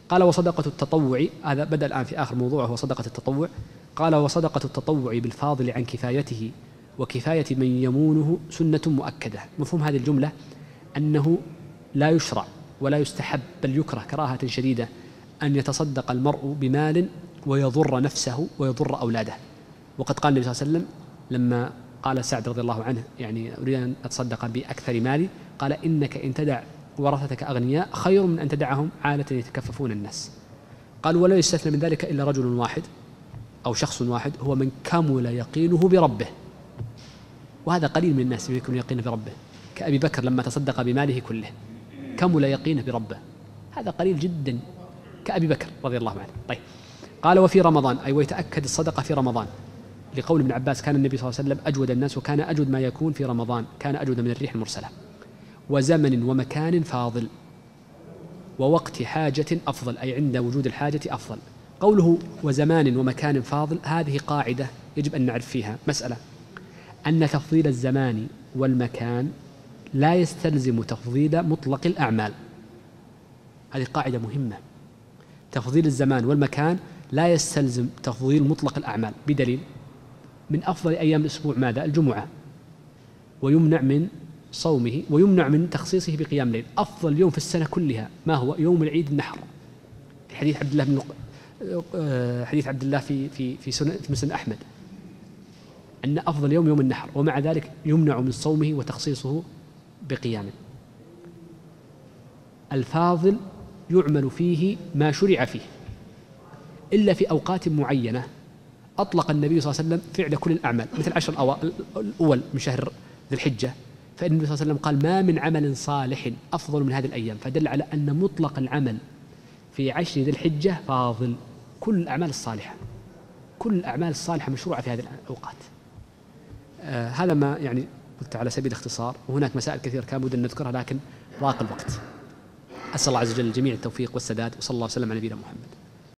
[SPEAKER 1] قال وصدقة التطوع، هذا بدأ الآن في آخر موضوع هو صدقة التطوع. قال وصدقة التطوع بالفاضل عن كفايته وكفاية من يمونه سنة مؤكدة. مفهوم هذه الجملة أنه لا يشرع ولا يستحب بل يكره كراهة شديدة أن يتصدق المرء بمال ويضر نفسه ويضر أولاده. وقد قال النبي صلى الله عليه وسلم لما قال سعد رضي الله عنه يعني أريد أن أتصدق بأكثر مالي، قال إنك إن تدع ورثتك أغنياء خير من أن تدعهم عالة يتكففون الناس. قال ولا يستثنى من ذلك إلا رجل واحد أو شخص واحد هو من كمل يقينه بربه، وهذا قليل من الناس يكون يقينه بربه، كأبي بكر لما تصدق بماله كله كمل يقينه بربه، هذا قليل جدا كأبي بكر رضي الله عنه. طيب قال وفي رمضان، أي ويتأكد الصدقة في رمضان، لقول ابن عباس كان النبي صلى الله عليه وسلم أجود الناس وكان أجود ما يكون في رمضان، كان أجود من الريح المرسلة. وزمن ومكان فاضل ووقت حاجة أفضل، أي عند وجود الحاجة أفضل. قوله وزمان ومكان فاضل هذه قاعدة يجب أن نعرف فيها مسألة، أن تفضيل الزمان والمكان لا يستلزم تفضيل مطلق الأعمال. هذه قاعدة مهمة، تفضيل الزمان والمكان لا يستلزم تفضيل مطلق الأعمال، بدليل من أفضل أيام الأسبوع ماذا؟ الجمعة، ويمنع من صومه ويمنع من تخصيصه بقيام الليل. أفضل يوم في السنة كلها ما هو؟ يوم العيد النحر، في حديث عبد الله بن حديث عبد الله في في في سنن في مسند أحمد أن أفضل يوم يوم النحر، ومع ذلك يمنع من صومه وتخصيصه بقيامه. الفاضل يعمل فيه ما شرع فيه إلا في أوقات معينة أطلق النبي صلى الله عليه وسلم فعل كل الأعمال، مثل عشر الأول من شهر ذي الحجة، فإن النبي صلى الله عليه وسلم قال ما من عمل صالح أفضل من هذه الأيام، فدل على أن مطلق العمل في عشر ذي الحجة فاضل. كل الأعمال الصالحة كل الأعمال الصالحة مشروعة في هذه الأوقات. آه هذا ما يعني قلت على سبيل الاختصار، وهناك مسائل كثيرة كان بد أن نذكرها لكن ضاق الوقت. أسأل الله عز وجل الجميع التوفيق والسداد، وصلى الله وسلم على نبينا محمد.